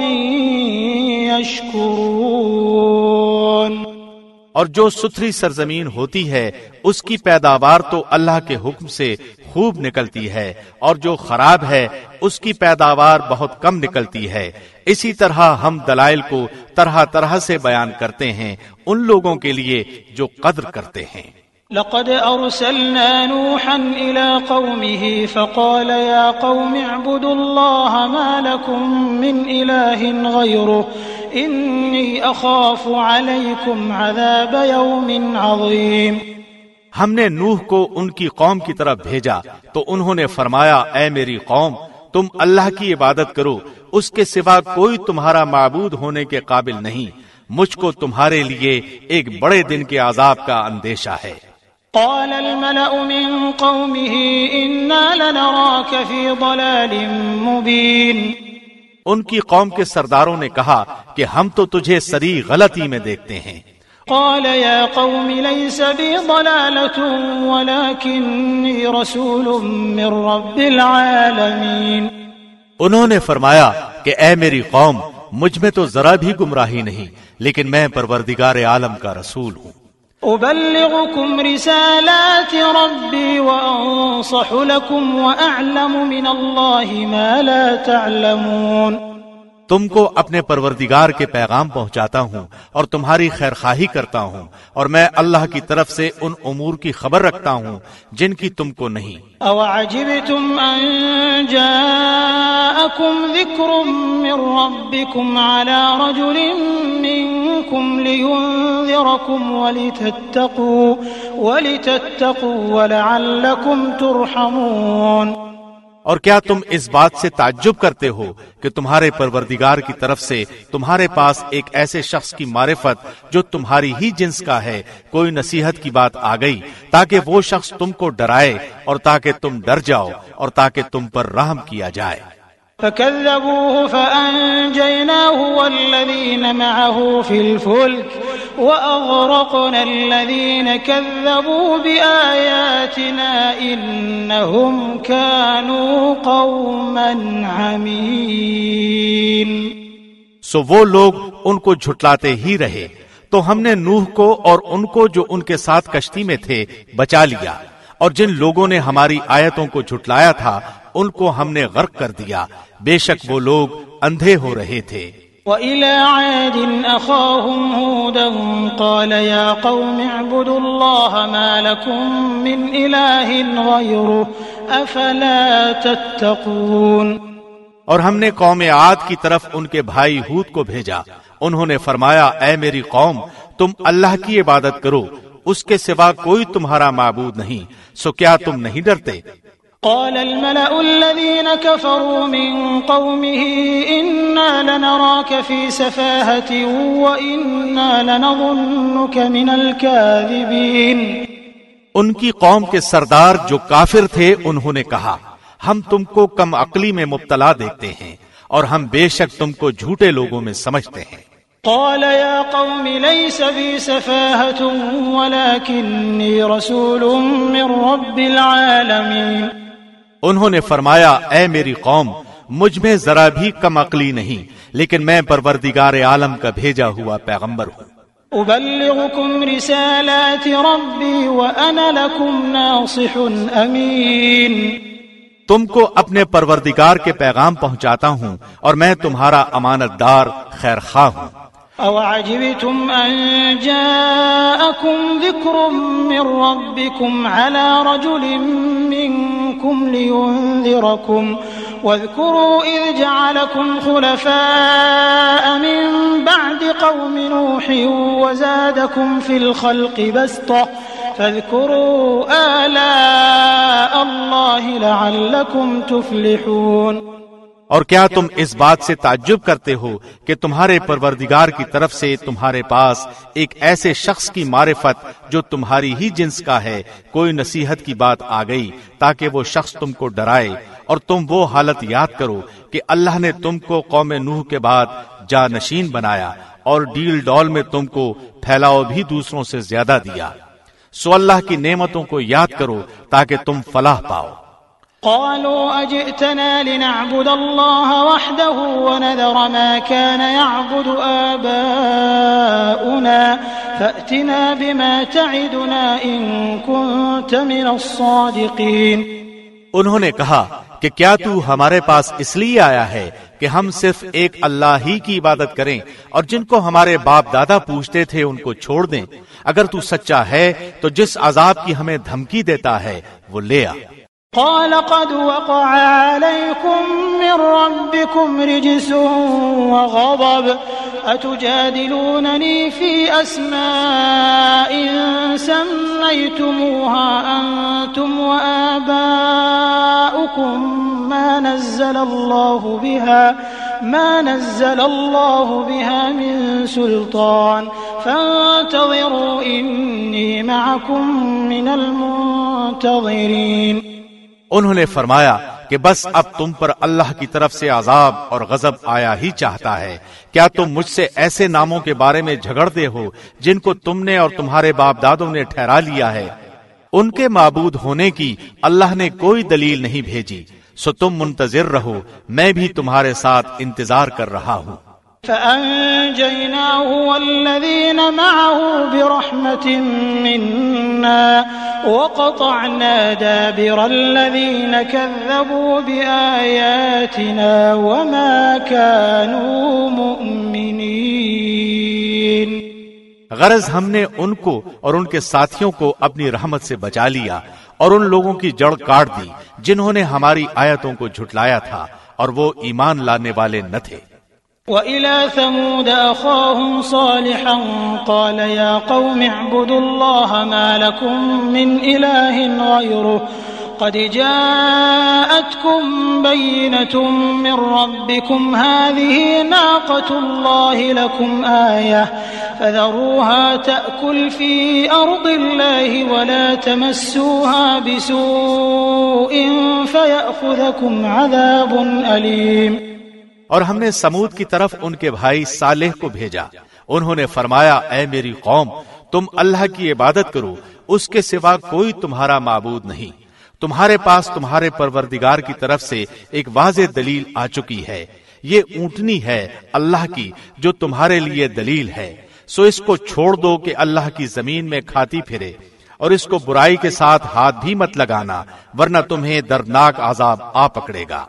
[SPEAKER 1] يشكرون۔
[SPEAKER 2] اور جو ستھری سرزمین ہوتی ہے اس کی پیداوار تو اللہ کے حکم سے خوب نکلتی ہے، اور جو خراب ہے اس کی پیداوار بہت کم نکلتی ہے۔ اسی طرح ہم دلائل کو طرح طرح سے بیان کرتے ہیں ان لوگوں کے لیے جو قدر کرتے ہیں۔
[SPEAKER 1] لقد أرسلنا نوحا إلى قومه فقال يا قوم اعبدوا الله ما لكم من إله غيره إني أخاف عليكم عذاب يوم عظيم۔
[SPEAKER 2] ہم نے نوح کو ان کی قوم کی طرف بھیجا تو انہوں نے فرمایا، اے میری قوم، تم اللہ کی عبادت کرو، اس کے سوا کوئی تمہارا معبود ہونے کے قابل نہیں، مجھ کو تمہارے لیے ایک بڑے دن کے عذاب کا اندیشہ ہے۔
[SPEAKER 1] قال الملأ من قومه إنا لنراك في ضلال مبين۔
[SPEAKER 2] ان کی قوم کے سرداروں نے کہا کہ ہم تو تجھے سری غلطی میں دیکھتے ہیں۔
[SPEAKER 1] قال يا قوم ليس بي ضلالة ولكني رسول من رب العالمين۔
[SPEAKER 2] انہوں نے فرمایا کہ اے میری قوم، مجھ میں تو ذرا بھی گمراہی نہیں، لیکن میں پروردگار عالم کا رسول ہوں۔
[SPEAKER 1] أبلغكم رسالات ربي وأنصح لكم وأعلم من الله ما لا تعلمون۔
[SPEAKER 2] تم کو اپنے پروردگار کے پیغام پہنچاتا ہوں اور تمہاری خیر خواہی کرتا ہوں، اور میں اللہ کی طرف سے ان امور کی خبر رکھتا ہوں جن کی تم کو نہیں۔
[SPEAKER 1] أَوَعَجِبْتُمْ أَن جَاءَكُمْ ذِكْرٌ مِّن رَّبِّكُمْ عَلَى رَجُلٍ مِّنكُمْ لِيُنذِرَكُمْ وَلِتَتَّقُوا وَلِتَتَّقُوا وَلَعَلَّكُمْ تُرْحَمُونَ۔
[SPEAKER 2] اور کیا تم اس بات سے تعجب کرتے ہو کہ تمہارے پروردگار کی طرف سے تمہارے پاس ایک ایسے شخص کی معرفت جو تمہاری ہی جنس کا ہے کوئی نصیحت کی بات آ گئی تاکہ وہ شخص تم کو ڈرائے اور تاکہ تم ڈر جاؤ اور تاکہ تم پر رحم کیا جائے۔
[SPEAKER 1] فكذبوه فأنجيناه والذين معه في الفلك وأغرقنا الذين كذبوا بآياتنا إنهم كانوا قوما عمين.
[SPEAKER 2] سو وہ لوگ ان کو جھٹلاتے ہی رہے تو ہم نے نوح کو اور ان کو جو ان کے ساتھ کشتی میں تھے بچا لیا، اور جن لوگوں نے ہماری آیتوں کو جھٹلایا تھا ان کو ہم نے غرق کر دیا، بے شک وہ لوگ اندھے ہو رہے تھے.
[SPEAKER 1] وَإِلَى عَادٍ أَخَاهُمْ هُودًا قَالَ يَا قَوْمِ اعْبُدُوا اللَّهَ مَا لَكُمْ مِنْ إِلَٰهٍ غَيْرُهُ أَفَلَا تَتَّقُونَ.
[SPEAKER 2] اور ہم نے قوم عاد کی طرف ان کے بھائی ہود کو بھیجا، انہوں نے فرمایا اے میری قوم تم اللہ کی عبادت کرو، اس کے سوا کوئی تمہارا معبود نہیں، سو کیا تم نہیں ڈرتے؟
[SPEAKER 1] قال الملأ الذين كفروا من قومه إنا لنراك في سفاهة وإنا لنظنك من الكاذبين.
[SPEAKER 2] ان کی قوم کے سردار جو کافر تھے انہوں نے کہا ہم تم کو کم عقلی میں مبتلا دیکھتے ہیں اور ہم بے شک تم کو جھوٹے لوگوں میں سمجھتے ہیں.
[SPEAKER 1] قال يا قوم ليس بي سفاهة ولكني رسول من رب العالمين.
[SPEAKER 2] انہوں نے فرمایا اے میری قوم مجھ میں ذرا بھی کم عقلی نہیں، لیکن میں پروردگار عالم کا بھیجا ہوا پیغمبر ہوں.
[SPEAKER 1] ابلغكم رسالات ربي وانا لكم ناصح امين.
[SPEAKER 2] تم کو اپنے پروردگار کے پیغام پہنچاتا ہوں اور میں تمہارا امانت دار خیر خواہ ہوں.
[SPEAKER 1] أَوَعَجِبْتُمْ أَنْ جَاءَكُمْ ذِكْرٌ مِّن رَّبِّكُمْ عَلَى رَجُلٍ مِّنكُمْ لِيُنذِرَكُمْ واذكروا إذ جعلكم خلفاء من بعد قوم نوح وزادكم في الخلق بسطة فاذكروا آلاء الله لعلكم تفلحون.
[SPEAKER 2] اور کیا تم اس بات سے تعجب کرتے ہو کہ تمہارے پروردگار کی طرف سے تمہارے پاس ایک ایسے شخص کی معرفت جو تمہاری ہی جنس کا ہے کوئی نصیحت کی بات آ گئی تاکہ وہ شخص تم کو ڈرائے، اور تم وہ حالت یاد کرو کہ اللہ نے تم کو قوم نوح کے بعد جانشین بنایا اور ڈیل ڈول میں تم کو پھیلاؤ بھی دوسروں سے زیادہ دیا. سو اللہ کی نعمتوں کو یاد کرو تاکہ تم فلاح پاؤ.
[SPEAKER 1] قالوا أجئتنا لنعبد الله وحده ونذر ما كان يعبد آباؤنا فأتنا بما تعدنا إن كنت من الصادقين.
[SPEAKER 2] انہوں نے کہا کہ کیا تو ہمارے پاس اس لیے آیا ہے کہ ہم صرف ایک اللہ ہی کی عبادت کریں اور جن کو ہمارے باپ دادا پوچھتے تھے ان کو چھوڑ دیں؟ اگر تو سچا ہے تو جس عذاب کی ہمیں دھمکی دیتا ہے وہ لے آ.
[SPEAKER 1] قال قد وقع عليكم من ربكم رجس وغضب أتجادلونني في أسماء سميتموها أنتم وآباؤكم ما نزل الله بها ما نزل الله بها من سلطان فانتظروا إني معكم من المنتظرين.
[SPEAKER 2] انہوں نے فرمایا کہ بس اب تم پر اللہ کی طرف سے عذاب اور غضب آیا ہی چاہتا ہے. کیا تم مجھ سے ایسے ناموں کے بارے میں جھگڑتے ہو جن کو تم نے اور تمہارے باپ دادوں نے ٹھہرا لیا ہے؟ ان کے معبود ہونے کی اللہ نے کوئی دلیل نہیں بھیجی، سو تم منتظر رہو، میں بھی تمہارے ساتھ انتظار کر رہا ہوں.
[SPEAKER 1] فأنجيناه والذين معه برحمة منا وقطعنا دابر الذين كذبوا بآياتنا وما كانوا مؤمنين.
[SPEAKER 2] غرض ہم نے ان کو اور ان کے ساتھیوں کو اپنی رحمت سے بچا لیا اور ان لوگوں کی جڑ کاٹ دی جنہوں نے ہماری آیتوں کو جھٹلایا تھا اور وہ ایمان لانے والے نہ تھے.
[SPEAKER 1] وَإِلَى ثَمُودَ أَخَاهُمْ صَالِحًا قَالَ يَا قَوْمِ اعْبُدُوا اللَّهَ مَا لَكُمْ مِنْ إِلَٰهٍ غَيْرُهُ قد جاءتكم بينة من ربكم هذه ناقة الله لكم آية فذروها تأكل في أرض الله ولا تمسوها بسوء فيأخذكم عذاب أليم۔
[SPEAKER 2] اور ہم نے سمود کی طرف ان کے بھائی صالح کو بھیجا، انہوں نے فرمایا اے میری قوم، تم اللہ کی عبادت کرو، اس کے سوا کوئی تمہارا معبود نہیں، تمہارے پاس تمہارے پروردگار کی طرف سے ایک واضح دلیل آ چکی ہے، یہ اونٹنی ہے اللہ کی جو تمہارے لیے دلیل ہے، سو اس کو چھوڑ دو کہ اللہ کی زمین میں کھاتی پھرے، اور اس کو برائی کے ساتھ ہاتھ بھی مت لگانا ورنہ تمہیں دردناک عذاب آ پکڑے گا۔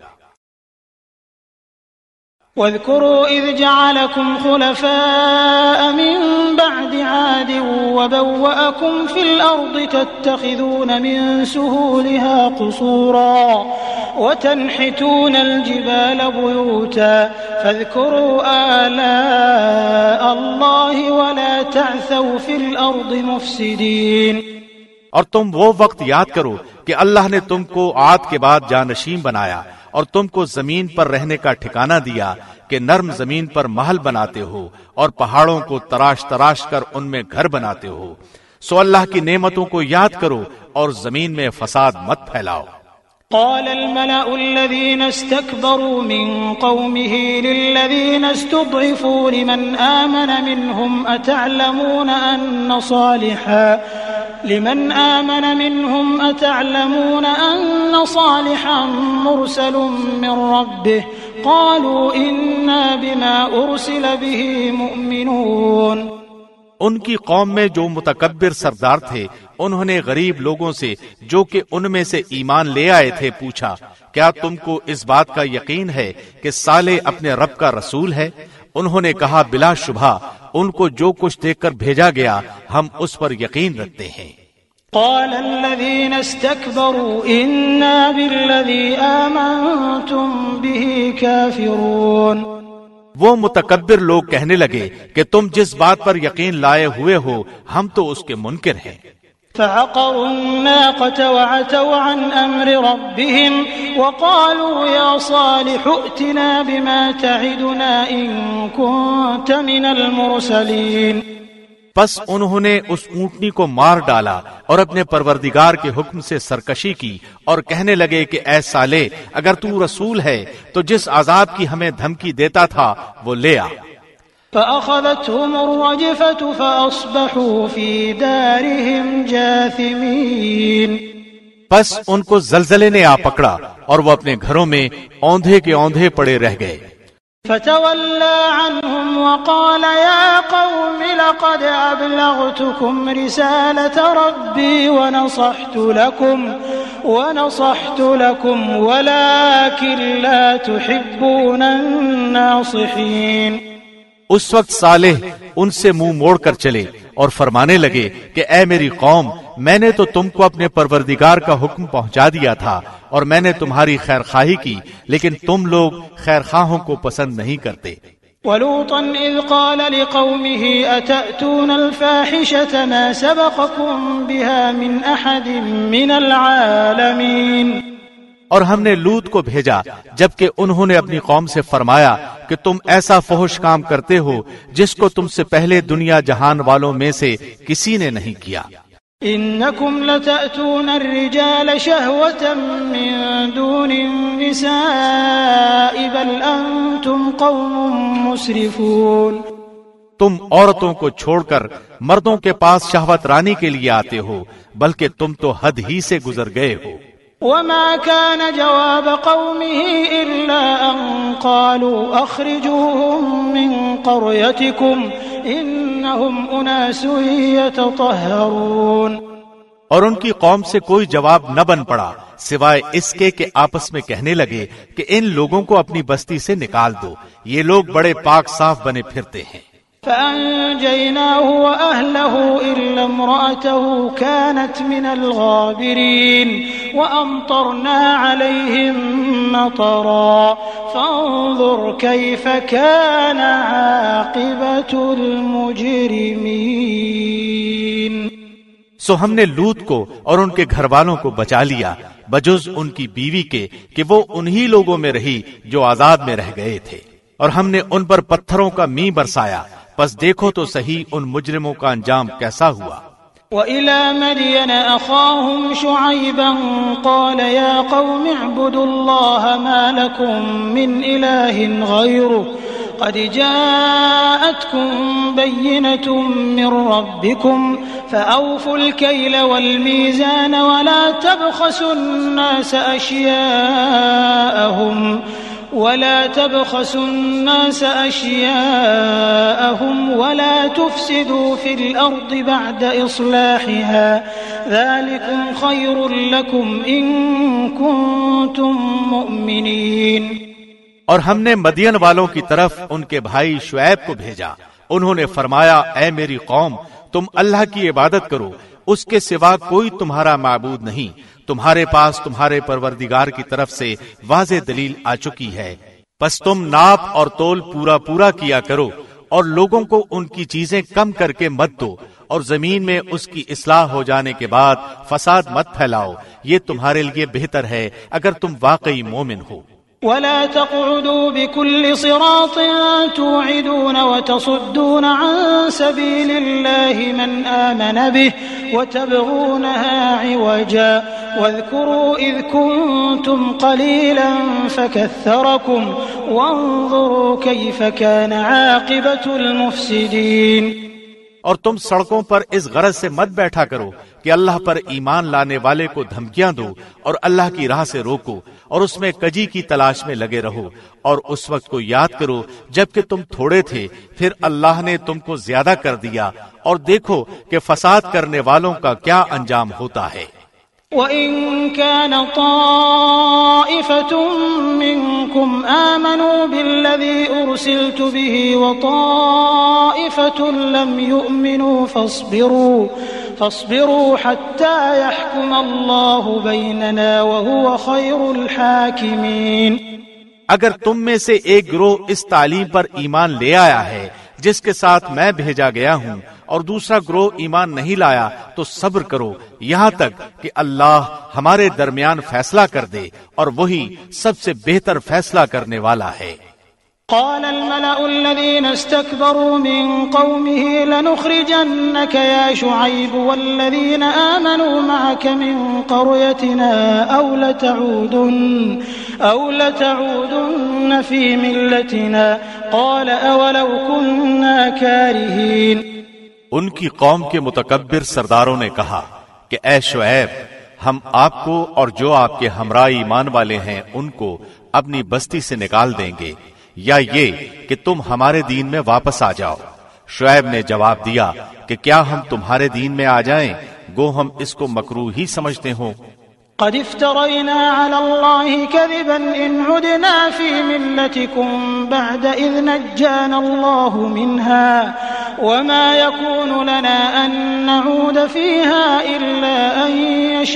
[SPEAKER 1] واذكروا إذ جعلكم خلفاء من بعد عاد وبوأكم في الأرض تتخذون من سهولها قصورا وتنحتون الجبال بيوتا فاذكروا آلاء الله ولا تعثوا في الأرض مفسدين۔
[SPEAKER 2] اور تم وہ وقت یاد کرو کہ اللہ نے تم کو عاد کے بعد جانشین بنایا اور تم کو زمین پر رہنے کا ٹھکانہ دیا کہ نرم زمین پر محل بناتے ہو اور پہاڑوں کو تراش تراش کر ان میں گھر بناتے ہو، سو اللہ کی نعمتوں کو یاد کرو اور زمین میں فساد مت پھیلاؤ۔
[SPEAKER 1] قال الملأ الذين استكبروا من قومه للذين استضعفوا لمن آمن منهم أتعلمون أن صالحا لمن آمن منهم أتعلمون أن صالحا مرسل من ربه قالوا إنا بما أرسل به مؤمنون۔
[SPEAKER 2] ان کی قوم میں جو متکبر سردار تھے انہوں نے غریب لوگوں سے جو کہ ان میں سے ایمان لے آئے تھے پوچھا، کیا تم کو اس بات کا یقین ہے کہ صالح اپنے رب کا رسول ہے؟ انہوں نے کہا بلا شبہ ان کو جو کچھ دیکھ کر بھیجا گیا ہم اس پر یقین رکھتے ہیں۔
[SPEAKER 1] قال الذين استكبروا إنا بالذي آمنتم به كافرون۔
[SPEAKER 2] وہ متکبر لوگ کہنے لگے کہ تم جس بات پر یقین لائے ہوئے ہو ہم تو اس کے منکر ہیں۔
[SPEAKER 1] فعقروا الناقة وعتوا عن أمر ربهم وقالوا يا صالح ائتنا بما تعدنا إن كنت من المرسلين۔
[SPEAKER 2] پس انہوں نے اس اونٹنی کو مار ڈالا اور اپنے پروردگار کے حکم سے سرکشی کی اور کہنے لگے کہ اے صالح اگر تو رسول ہے تو جس عذاب کی ہمیں دھمکی دیتا تھا وہ لے آ۔
[SPEAKER 1] فأخذتهم الرجفة فأصبحوا في دارهم جاثمين۔
[SPEAKER 2] پس ان کو زلزلے نے آ پکڑا اور وہ اپنے گھروں میں اوندھے کے اوندھے پڑے رہ گئے۔
[SPEAKER 1] فتولى عنهم وقال يا قوم لقد أبلغتكم رسالة ربي ونصحت لكم ونصحت لكم ولكن لا تحبون الناصحين۔
[SPEAKER 2] اس وقت صالح ان سے منہ موڑ کر چلے اور فرمانے لگے کہ اے میری قوم میں نے تو تم کو اپنے پروردگار کا حکم پہنچا دیا تھا اور میں نے تمہاری خیر خواہی کی لیکن تم لوگ خیر خواہوں کو پسند نہیں کرتے۔
[SPEAKER 1] وَلُوطًا إِذْ قَالَ لِقَوْمِهِ أَتَأْتُونَ الْفَاحِشَةَ مَا سَبَقَكُم بِهَا مِنْ أَحَدٍ مِّنَ الْعَالَمِينَ۔
[SPEAKER 2] اور ہم نے لوط کو بھیجا جبکہ انہوں نے اپنی قوم سے فرمایا کہ تم ایسا فحش کام کرتے ہو جس کو تم سے پہلے دنیا جہان والوں میں سے کسی نے نہیں کیا۔
[SPEAKER 1] إنكم لتأتون الرجال شهوة من دون النساء بل أنتم قوم مسرفون۔
[SPEAKER 2] تم عورتوں کو چھوڑ کر مردوں کے پاس شہوت رانی کے لیے آتے ہو بلکہ تم تو حد ہی سے گزر گئے ہو۔
[SPEAKER 1] وما كان جواب قومه إلا أن قالوا أخرجوهم من قريتكم إنهم أناس يتطهرون۔
[SPEAKER 2] اور ان کی قوم سے کوئی جواب نہ بن پڑا سوائے اس کے کہ آپس میں کہنے لگے کہ ان لوگوں کو اپنی بستی سے نکال دو، یہ لوگ بڑے پاک صاف بنے پھرتے ہیں۔
[SPEAKER 1] فأنجيناه وأهله إلا امرأته كانت من الغابرين وأمطرنا عليهم مطرا فانظر كيف كان عاقبة المجرمين۔
[SPEAKER 2] سو ہم نے لوط کو اور ان کے گھر والوں کو بچا لیا بجز ان کی بیوی کے کہ وہ انہی لوگوں میں رہی جو آزاد میں رہ گئے تھے، اور ہم نے ان پر پتھروں کا می برسایا، پس دیکھو تو صحیح ان مجرموں کا انجام کیسا ہوا۔
[SPEAKER 1] وَإِلَى مَدْيَنَ أَخَاهُمْ شُعَيْبًا قَالَ يَا قَوْمِ اعْبُدُوا اللَّهَ مَا لَكُمْ مِنْ إِلَٰهٍ غَيْرُهُ قَدْ جَاءَتْكُمْ بَيِّنَةٌ مِّن رَّبِّكُمْ فَأَوْفُوا الْكَيْلَ وَالْمِيزَانَ وَلَا تَبْخَسُوا النَّاسَ أَشْيَاءَهُمْ ولا تبخسوا الناس أشياءهم ولا تفسدوا في الأرض بعد إصلاحها ذلكم خير لكم إن كنتم مؤمنين۔
[SPEAKER 2] اور ہم نے مدین والوں کی طرف ان کے بھائی شعیب کو بھیجا، انہوں نے فرمایا اے میری قوم، تم اللہ کی عبادت کرو، اس کے سوا کوئی تمہارا معبود نہیں، تمہارے پاس تمہارے پروردگار کی طرف سے واضح دلیل آ چکی ہے، پس تم ناپ اور تول پورا پورا کیا کرو، اور لوگوں کو ان کی چیزیں کم کر کے مت دو، اور زمین میں اس کی اصلاح ہو جانے کے بعد فساد مت پھیلاؤ، یہ تمہارے لیے بہتر ہے اگر تم واقعی مومن ہو۔
[SPEAKER 1] ولا تقعدوا بكل صراط توعدون وتصدون عن سبيل الله من آمن به وتبغونها عوجا واذكروا إذ كنتم قليلا فكثركم وانظروا كيف كان عاقبة المفسدين۔
[SPEAKER 2] اور تم سڑکوں پر اس غرض سے مت بیٹھا کرو کہ اللہ پر ایمان لانے والے کو دھمکیاں دو اور اللہ کی راہ سے روکو، اور اس میں کجی کی تلاش میں لگے رہو، اور اس وقت کو یاد کرو جبکہ تم تھوڑے تھے، پھر اللہ نے تم کو زیادہ کر دیا، اور دیکھو کہ فساد کرنے والوں کا کیا انجام ہوتا ہے۔
[SPEAKER 1] وَإِن كَانَ طَائِفَةٌ مِّنكُمْ آمَنُوا بِالَّذِي أُرْسِلْتُ بِهِ وَطَائِفَةٌ لَّمْ يُؤْمِنُوا فاصبروا فاصبروا حَتَّى يَحْكُمَ اللَّهُ بَيْنَنَا وَهُوَ خَيْرُ الْحَاكِمِينَ۔
[SPEAKER 2] اگر تم میں سے ایک گروہ اس تعلیم پر ایمان لے آیا ہے جس کے ساتھ میں بھیجا گیا ہوں، اور دوسرا گروہ ایمان نہیں لایا، تو صبر کرو یہاں تک کہ اللہ ہمارے درمیان فیصلہ کر دے، اور وہی سب سے بہتر فیصلہ کرنے والا ہے۔
[SPEAKER 1] قال الملأ الذين استكبروا من قومه لنخرجنك يا شعيب والذين آمنوا معك من قريتنا أو لتعودن أو لتعودن في ملتنا قال أولو كنا كارهين۔
[SPEAKER 2] ان کی قوم کے متکبر سرداروں نے کہا کہ اے شعیب، ہم آپ کو اور جو آپ کے ہمراہ ایمان والے ہیں ان کو اپنی بستی سے نکال دیں گے، یا یہ کہ تم ہمارے دین میں واپس آ جاؤ۔ شعیب نے جواب دیا کہ کیا ہم تمہارے دین میں آ جائیں، گو ہم اس کو مکروہ ہی سمجھتے ہوں۔
[SPEAKER 1] قد افترينا على الله كذبا إن عدنا في ملتكم بعد إذ نجانا الله منها وما يكون لنا أن نعود فيها إلا أن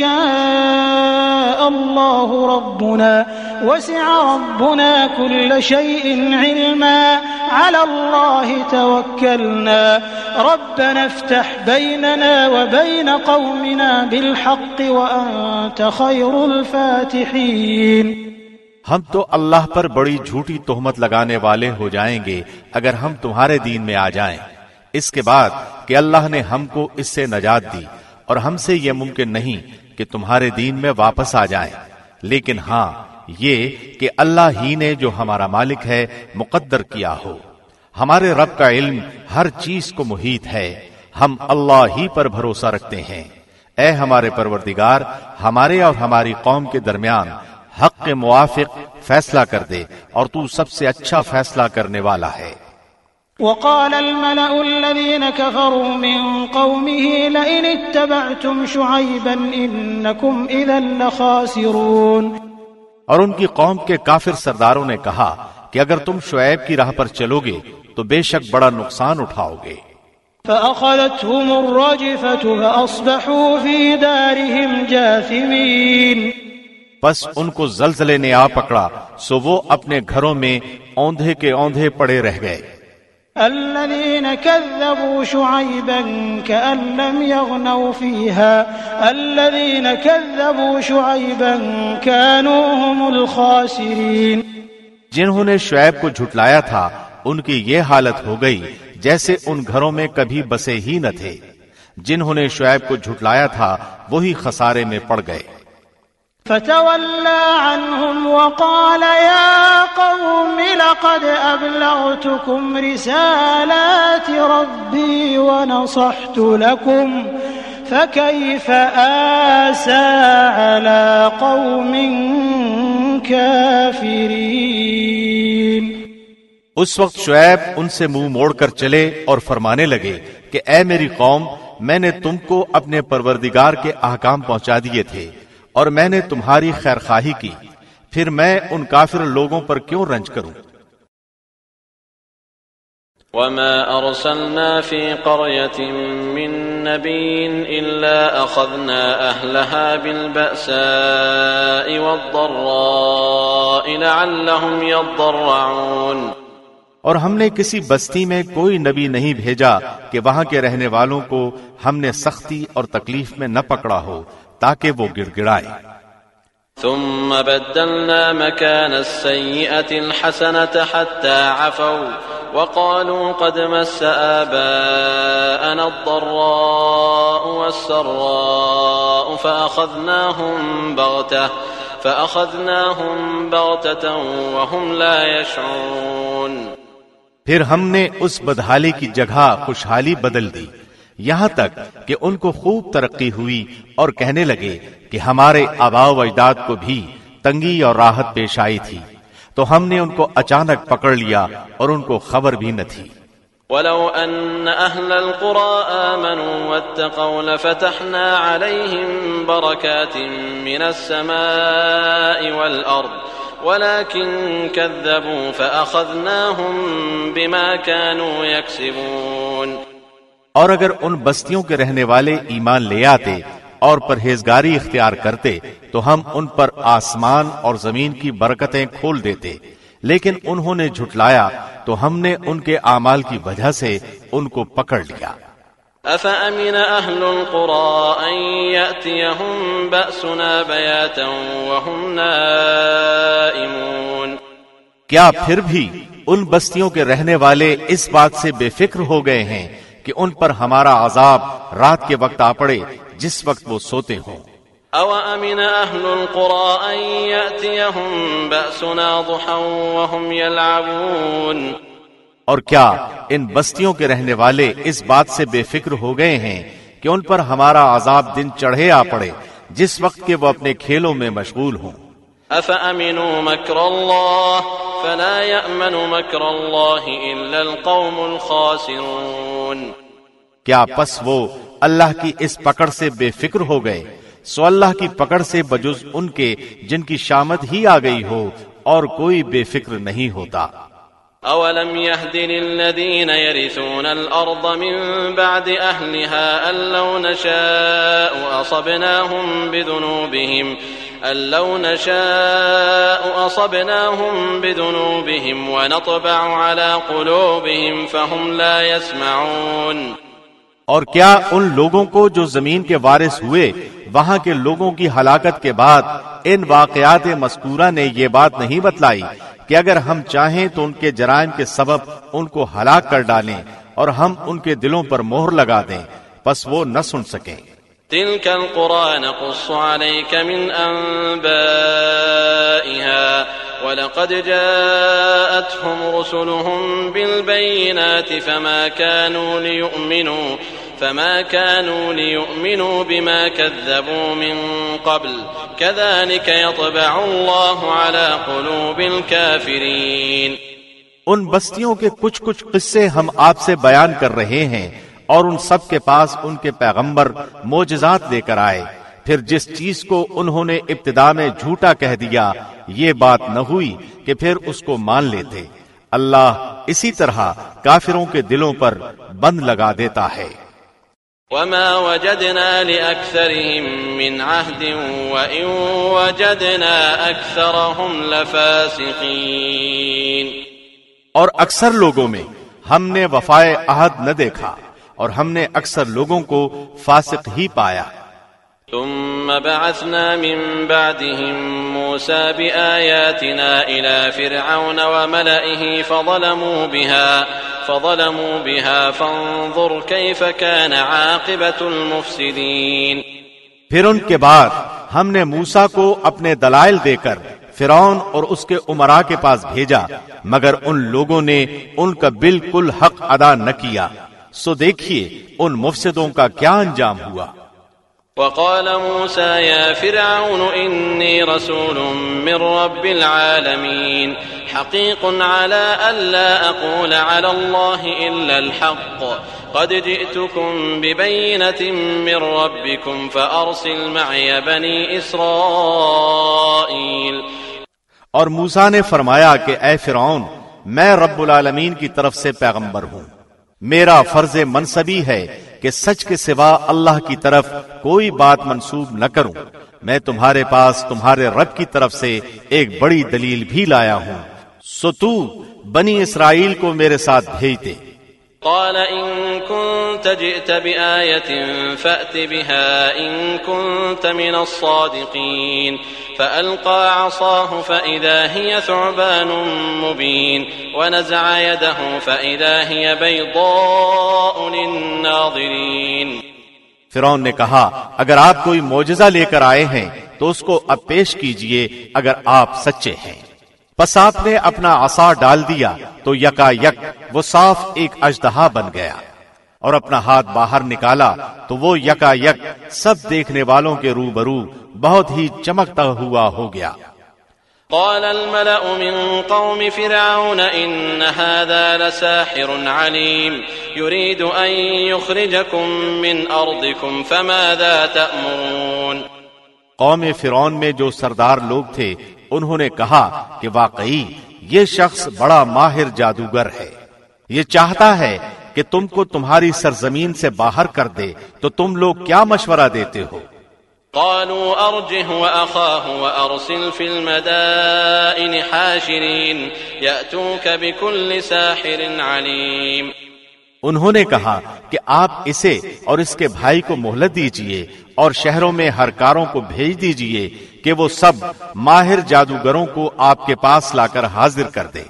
[SPEAKER 1] يشاء الله ربنا وسع ربنا كل شيء علما على الله توكلنا ربنا افتح بيننا وبين قومنا بالحق وأنت خير الفاتحين۔
[SPEAKER 2] ہم تو اللہ پر بڑی جھوٹی تہمت لگانے والے ہو جائیں گے اگر ہم تمہارے دین میں آ جائیں، اس کے بعد کہ اللہ نے ہم کو اس سے نجات دی، اور ہم سے یہ ممکن نہیں کہ تمہارے دین میں واپس آ جائیں، لیکن ہاں یہ کہ اللہ ہی نے جو ہمارا مالک ہے مقدر کیا ہو۔ ہمارے رب کا علم ہر چیز کو محیط ہے، ہم اللہ ہی پر بھروسہ رکھتے ہیں۔ اے ہمارے پروردگار، ہمارے اور ہماری قوم کے درمیان حق کے موافق فیصلہ کر دے، اور تو سب سے اچھا فیصلہ کرنے والا ہے۔
[SPEAKER 1] وقال الملأ الذين كفروا من قومه لئن اتبعتم شعيبا إنكم إذا لخاسرون۔
[SPEAKER 2] اور ان کی قوم کے کافر سرداروں نے کہا کہ اگر تم شعیب کی راہ پر چلو گے تو بے شک بڑا نقصان اٹھاؤ گے۔
[SPEAKER 1] فأخذتهم الرجفة فأصبحوا في دارهم جاثمين۔
[SPEAKER 2] پس ان کو زلزلے نے آ پکڑا، سو وہ اپنے گھروں میں اوندھے کے اوندھے پڑے رہ گئے۔
[SPEAKER 1] الذين كذبوا شعيبا كأن لم يغنوا فيها الذين كذبوا شعيبا كانوا هم الخاسرين.
[SPEAKER 2] جنہوں نے شعیب کو جھٹلایا تھا ان کی یہ حالت ہو گئی جیسے ان گھروں میں کبھی بسے ہی نہ تھے. جنہوں نے شعیب کو جھٹلایا تھا وہی خسارے میں پڑ گئے.
[SPEAKER 1] فتولى عنهم وقال يا قوم لقد أبلغتكم رسالات ربي ونصحت لكم فكيف آسى على قوم كافرين.
[SPEAKER 2] اس وقت شعیب ان سے منہ موڑ کر چلے اور فرمانے لگے کہ اے میری قوم، میں نے تم کو اپنے پروردگار کے احکام پہنچا دیے تھے اور میں نے تمہاری خیر خواہی کی، پھر میں ان کافر لوگوں پر کیوں رنج کروں.
[SPEAKER 4] وما أرسلنا في قرية من نبي إلا أخذنا أهلها بالبأساء والضراء لعلهم يضرعون.
[SPEAKER 2] اور ہم نے کسی بستی میں کوئی نبی نہیں بھیجا کہ وہاں کے رہنے والوں کو ہم نے سختی اور تکلیف میں نہ پکڑا ہو تاکہ وہ گڑ گڑائے.
[SPEAKER 4] ثم بدلنا مكان السيئة الحسنة حتى عفوا وقالوا قد مس آباءنا الضراء والسراء فأخذناهم بغتة فأخذناهم بغتة وهم لا يشعرون.
[SPEAKER 2] پھر ہم نے اس بدحالی کی جگہ خوشحالی بدل دی یہاں تک کہ ان کو خوب ترقی ہوئی اور کہنے لگے کہ ہمارے آباء و اجداد کو بھی تنگی اور راحت پیش آئی تھی تو ہم نے ان کو اچانک پکڑ لیا اور ان کو خبر بھی نہ تھی.
[SPEAKER 4] وَلَوْ أَنَّ أَهْلَ الْقُرَىٰ آمَنُوا وَاتَّقَوْا لَفَتَحْنَا عَلَيْهِمْ بَرَكَاتٍ مِّنَ السَّمَاءِ وَالْأَرْضِ وَلَكِن كَذَّبُوا فَأَخَذْنَاهُمْ بِمَا كَانُوا يَكْسِبُونَ.
[SPEAKER 2] اور اگر ان بستیوں کے رہنے والے ایمان لے آتے اور پرہیزگاری اختیار کرتے تو ہم ان پر آسمان اور زمین کی برکتیں کھول دیتے، لیکن انہوں نے جھٹلایا تو ہم نے ان کے اعمال کی وجہ سے ان کو پکڑ لیا.
[SPEAKER 4] أَفَأَمِنَ أَهْلُ الْقُرَىٰ أَن يَأْتِيَهُم بَأْسُنَا بَيَاتًا وَهُمْ نَائِمُونَ.
[SPEAKER 2] کیا پھر بھی ان بستیوں کے رہنے والے اس بات سے بے فکر ہو گئے ہیں کہ ان پر ہمارا عذاب رات کے وقت آ پڑے جس وقت وہ سوتے ہوں.
[SPEAKER 4] أَوَأَمِنَ أَهْلُ الْقُرَىٰ أَن يَأْتِيَهُم بَأْسُنَا ضُحًى وَهُمْ يَلْعَبُونَ.
[SPEAKER 2] اور کیا ان بستیوں کے رہنے والے اس بات سے بے فکر ہو گئے ہیں کہ ان پر ہمارا عذاب دن چڑھے آ پڑے جس وقت کہ وہ اپنے کھیلوں میں مشغول ہوں.
[SPEAKER 4] أَفَأَمِنُوا مَكْرَ اللَّهِ فَلَا يَأْمَنُ مَكْرَ اللَّهِ إِلَّا الْقَوْمُ الْخَاسِرُونَ.
[SPEAKER 2] کیا پس وہ اللہ کی اس پکڑ سے بے فکر ہو گئے؟ سو اللہ کی پکڑ سے بجز ان کے جن کی شامت ہی آ گئی ہو اور کوئی بے فکر نہیں ہوتا.
[SPEAKER 4] أَوَلَمْ يَهْدِ لِلَّذِينَ يَرِثُونَ الْأَرْضَ مِن بَعْدِ أَهْلِهَا أَن لَّوْ نَشَاءُ أَصَبْنَاهُم بِذُنُوبِهِمْ أَن لَّوْ نَشَاءُ أَصَبْنَاهُم بِذُنُوبِهِمْ وَنَطْبَعُ عَلَى قُلُوبِهِمْ فَهُمْ لَا يَسْمَعُونَ.
[SPEAKER 2] اور کیا ان لوگوں کو جو زمین کے وارث ہوئے وہاں کے لوگوں کی ہلاکت کے بعد ان واقعات مذکورہ نے یہ بات نہیں بتلائی کہ اگر ہم چاہیں تو ان کے جرائم کے سبب ان کو ہلاک کر ڈالیں اور ہم ان کے دلوں پر مہر لگا دیں پس وہ نہ سن سکیں.
[SPEAKER 4] تلك القرى نقص عليك من أنبائها ولقد جاءتهم رسلهم بالبينات فما كانوا ليؤمنوا فما كانوا ليؤمنوا بما كذبوا من قبل كذلك يطبع الله على قلوب الكافرين.
[SPEAKER 2] ان بستیوں کے کچھ کچھ قصے ہم آپ سے بیان کر رہے ہیں اور ان سب کے پاس ان کے پیغمبر معجزات لے کر آئے، پھر جس چیز کو انہوں نے ابتدا میں جھوٹا کہہ دیا یہ بات نہ ہوئی کہ پھر اس کو مان لیتے. اللہ اسی طرح کافروں کے دلوں پر بند لگا دیتا ہے.
[SPEAKER 4] وما وجدنا لأكثرهم من عهد وإن وجدنا أكثرهم لفاسقين.
[SPEAKER 2] اور اکثر لوگوں میں ہم نے وفائے عہد نہ دیکھا اور ہم نے اکثر لوگوں کو فاسق ہی پایا۔
[SPEAKER 4] ثم بعثنا من بعدهم موسى بآياتنا إلى فرعون وملئه فظلموا بها فظلموا بها فانظر كيف كان عاقبة المفسدين۔
[SPEAKER 2] پھر ان کے بعد ہم نے موسیٰ کو اپنے دلائل دے کر فرعون اور اس کے امراء کے پاس بھیجا، مگر ان لوگوں نے ان کا بالکل حق ادا نہ کیا، سو دیکھیے ان مفسدوں کا کیا انجام ہوا۔
[SPEAKER 4] وقال موسى يا فرعون إني رسول من رب العالمين حقيق على ألا أقول على الله إلا الحق قد جئتكم ببينة من ربكم فأرسل معي بني إسرائيل۔
[SPEAKER 2] اور موسیٰ نے فرمایا کہ اے فرعون، میں رب العالمین کی طرف سے پیغمبر ہوں، میرا فرض منصبی ہے کہ سچ کے سوا اللہ کی طرف کوئی بات منسوب نہ کروں، میں تمہارے پاس تمہارے رب کی طرف سے ایک بڑی دلیل بھی لایا ہوں، سو تو بنی اسرائیل کو میرے ساتھ بھیج دے۔
[SPEAKER 4] قال إن كنت جئت بآية فأت بها إن كنت من الصادقين فألقى عصاه فإذا هي ثعبان مبين ونزع يده فإذا هي بيضاء للناظرين۔
[SPEAKER 2] فرعون نے کہا اگر آپ کوئی معجزہ لے کر آئے ہیں تو اس کو اب پیش کیجئے اگر آپ سچے ہیں۔ پس آپ نے اپنا عصا ڈال دیا تو یکا یک وہ صاف ایک اژدہا بن گیا، اور اپنا ہاتھ باہر نکالا تو وہ یکا یک سب دیکھنے والوں کے روبرو بہت ہی چمکتا ہوا ہو گیا۔
[SPEAKER 4] قال الملأ من قوم فرعون إن هذا لساحر عليم يريد أن يخرجكم من أرضكم فماذا تأمرون۔
[SPEAKER 2] قوم فرعون میں جو سردار لوگ تھے انہوں نے کہا کہ واقعی یہ شخص بڑا ماہر جادوگر ہے، یہ چاہتا ہے کہ تم کو تمہاری سرزمین سے باہر کر دے، تو تم لوگ کیا مشورہ دیتے ہو؟
[SPEAKER 4] قالوا أرجه وأخاه وأرسل في المدائن حاشرين يأتوك بكل ساحر عليم۔
[SPEAKER 2] انہوں نے کہا کہ آپ اسے اور اس کے بھائی کو مہلت دیجئے اور شہروں میں ہر کاروں کو بھیج دیجئے کہ وہ سب ماہر جادوگروں کو آپ کے پاس لا کر حاضر کر دے۔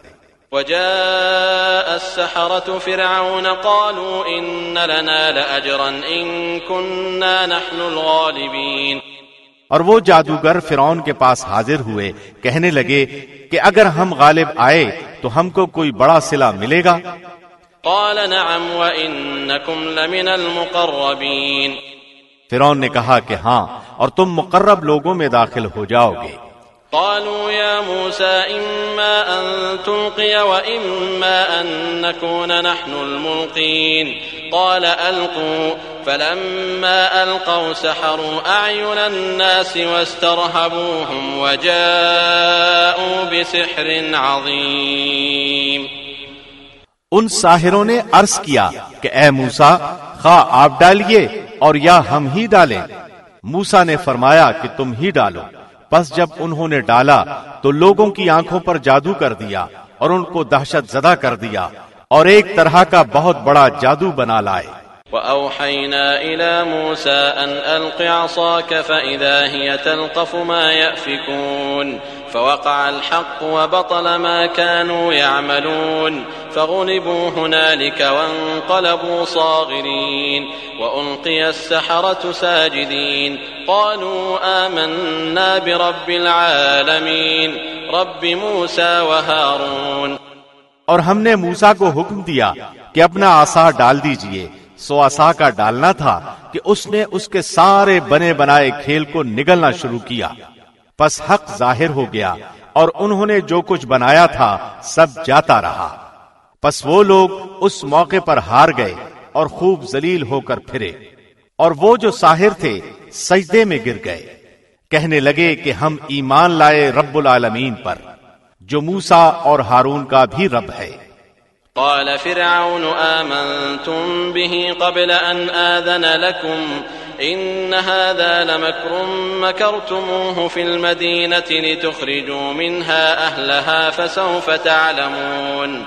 [SPEAKER 4] وجاء السحرة فرعون قالوا إن لنا لأجرا إن كنا نحن الغالبين۔
[SPEAKER 2] اور وہ جادوگر فرعون کے پاس حاضر ہوئے، کہنے لگے کہ اگر ہم غالب آئے تو ہم کو کوئی بڑا صلہ ملے گا۔
[SPEAKER 4] قال نعم وإنكم لمن المقربين۔
[SPEAKER 2] فرعون نے کہا کہ ہاں، اور تم مقرب لوگوں میں داخل ہو جاؤ گے۔
[SPEAKER 4] قالوا يا موسى إما أن تلقي وإما أن نكون نحن الملقين قال ألقوا فلما ألقوا سحروا أعين الناس واسترهبوهم وجاءوا بسحر عظيم۔
[SPEAKER 2] ان ساحروں نے عرض کیا کہ اے موسیٰ، خواہ آپ ڈالیے اور یا ہم ہی ڈالیں۔ موسیٰ نے فرمایا کہ تم ہی ڈالو۔ پس جب انہوں نے ڈالا تو لوگوں کی آنکھوں پر جادو کر دیا اور ان کو دہشت زدہ کر دیا اور ایک طرح کا بہت بڑا جادو بنا لائے۔
[SPEAKER 4] وَأَوْحَيْنَا إِلَى مُوسَىٰ أَنْ أَلْقِ عَصَاكَ فَإِذَا هِيَ تَلْقَفُ مَا يَأْفِكُونَ فَوَقَعَ الْحَقُّ وَبَطَلَ مَا كَانُوا يَعْمَلُونَ فَغُلِبُوا هُنَالِكَ وَانقَلَبُوا صَاغِرِينَ وَأُلْقِيَ السَّحَرَةُ سَاجِدِينَ قَالُوا آمَنَّا بِرَبِّ الْعَالَمِينَ رَبِّ مُوسَىٰ وَهَارُونَ۔
[SPEAKER 2] اور ہم نے موسیٰ کو حکم دیا کہ اپنا عصا ڈال دیجئے، سو عصا کا ڈالنا تھا کہ اس نے اس کے سارے بنے بنائے کھیل کو نگلنا شروع کیا، پس حق ظاہر ہو گیا اور انہوں نے جو کچھ بنایا تھا سب جاتا رہا۔ پس وہ لوگ اس موقع پر ہار گئے اور خوب ذلیل ہو کر پھرے، اور وہ جو ساحر تھے سجدے میں گر گئے، کہنے لگے کہ ہم ایمان لائے رب العالمین پر جو موسیٰ اور ہارون کا بھی رب ہے۔
[SPEAKER 4] قال فرعون آمنتم به قبل أن آذن لكم إن هذا لمكر مكرتموه في المدينة لتخرجوا منها أهلها فسوف تعلمون۔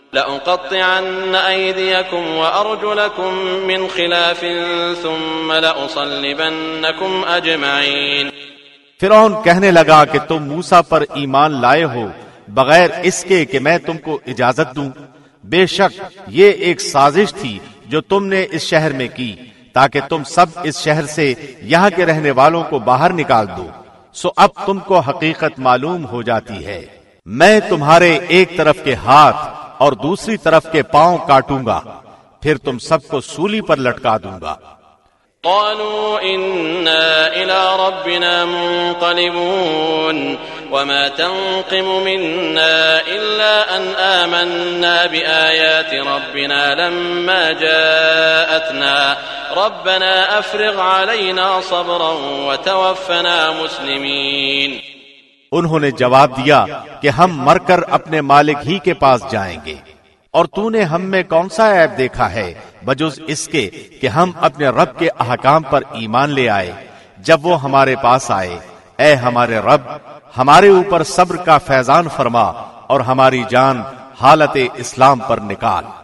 [SPEAKER 4] لأقطعن أيديكم وأرجلكم من خلاف ثم لأصلبنكم أجمعين۔
[SPEAKER 2] فرعون کہنے لگا کہ تم موسیٰ پر ایمان لائے ہو بغیر اس کے کہ میں تم کو اجازت دوں۔ بے شک یہ ایک سازش تھی جو تم نے اس شہر میں کی تاکہ تم سب اس شہر سے یہاں کے رہنے والوں کو باہر نکال دو۔ سو اب تم کو حقیقت معلوم ہو جاتی ہے، میں تمہارے ایک طرف کے ہاتھ اور دوسری طرف کے پاؤں کاٹوں گا، پھر تم سب کو سولی پر لٹکا دوں گا۔
[SPEAKER 4] قالوا إنا إلى ربنا منقلبون وما تنقم منا إلا أن آمنا بآيات ربنا لما جاءتنا ربنا أفرغ علينا صبرا وتوفنا مسلمين۔
[SPEAKER 2] انہوں نے جواب دیا کہ ہم مر کر اپنے مالک ہی کے پاس جائیں گے، اور تو نے ہم میں کون سا عیب دیکھا ہے بجز اس کے کہ ہم اپنے رب کے احکام پر ایمان لے آئے جب وہ ہمارے پاس آئے۔ اے ہمارے رب، ہمارے اوپر صبر کا فیضان فرما اور ہماری جان حالت اسلام پر نکال۔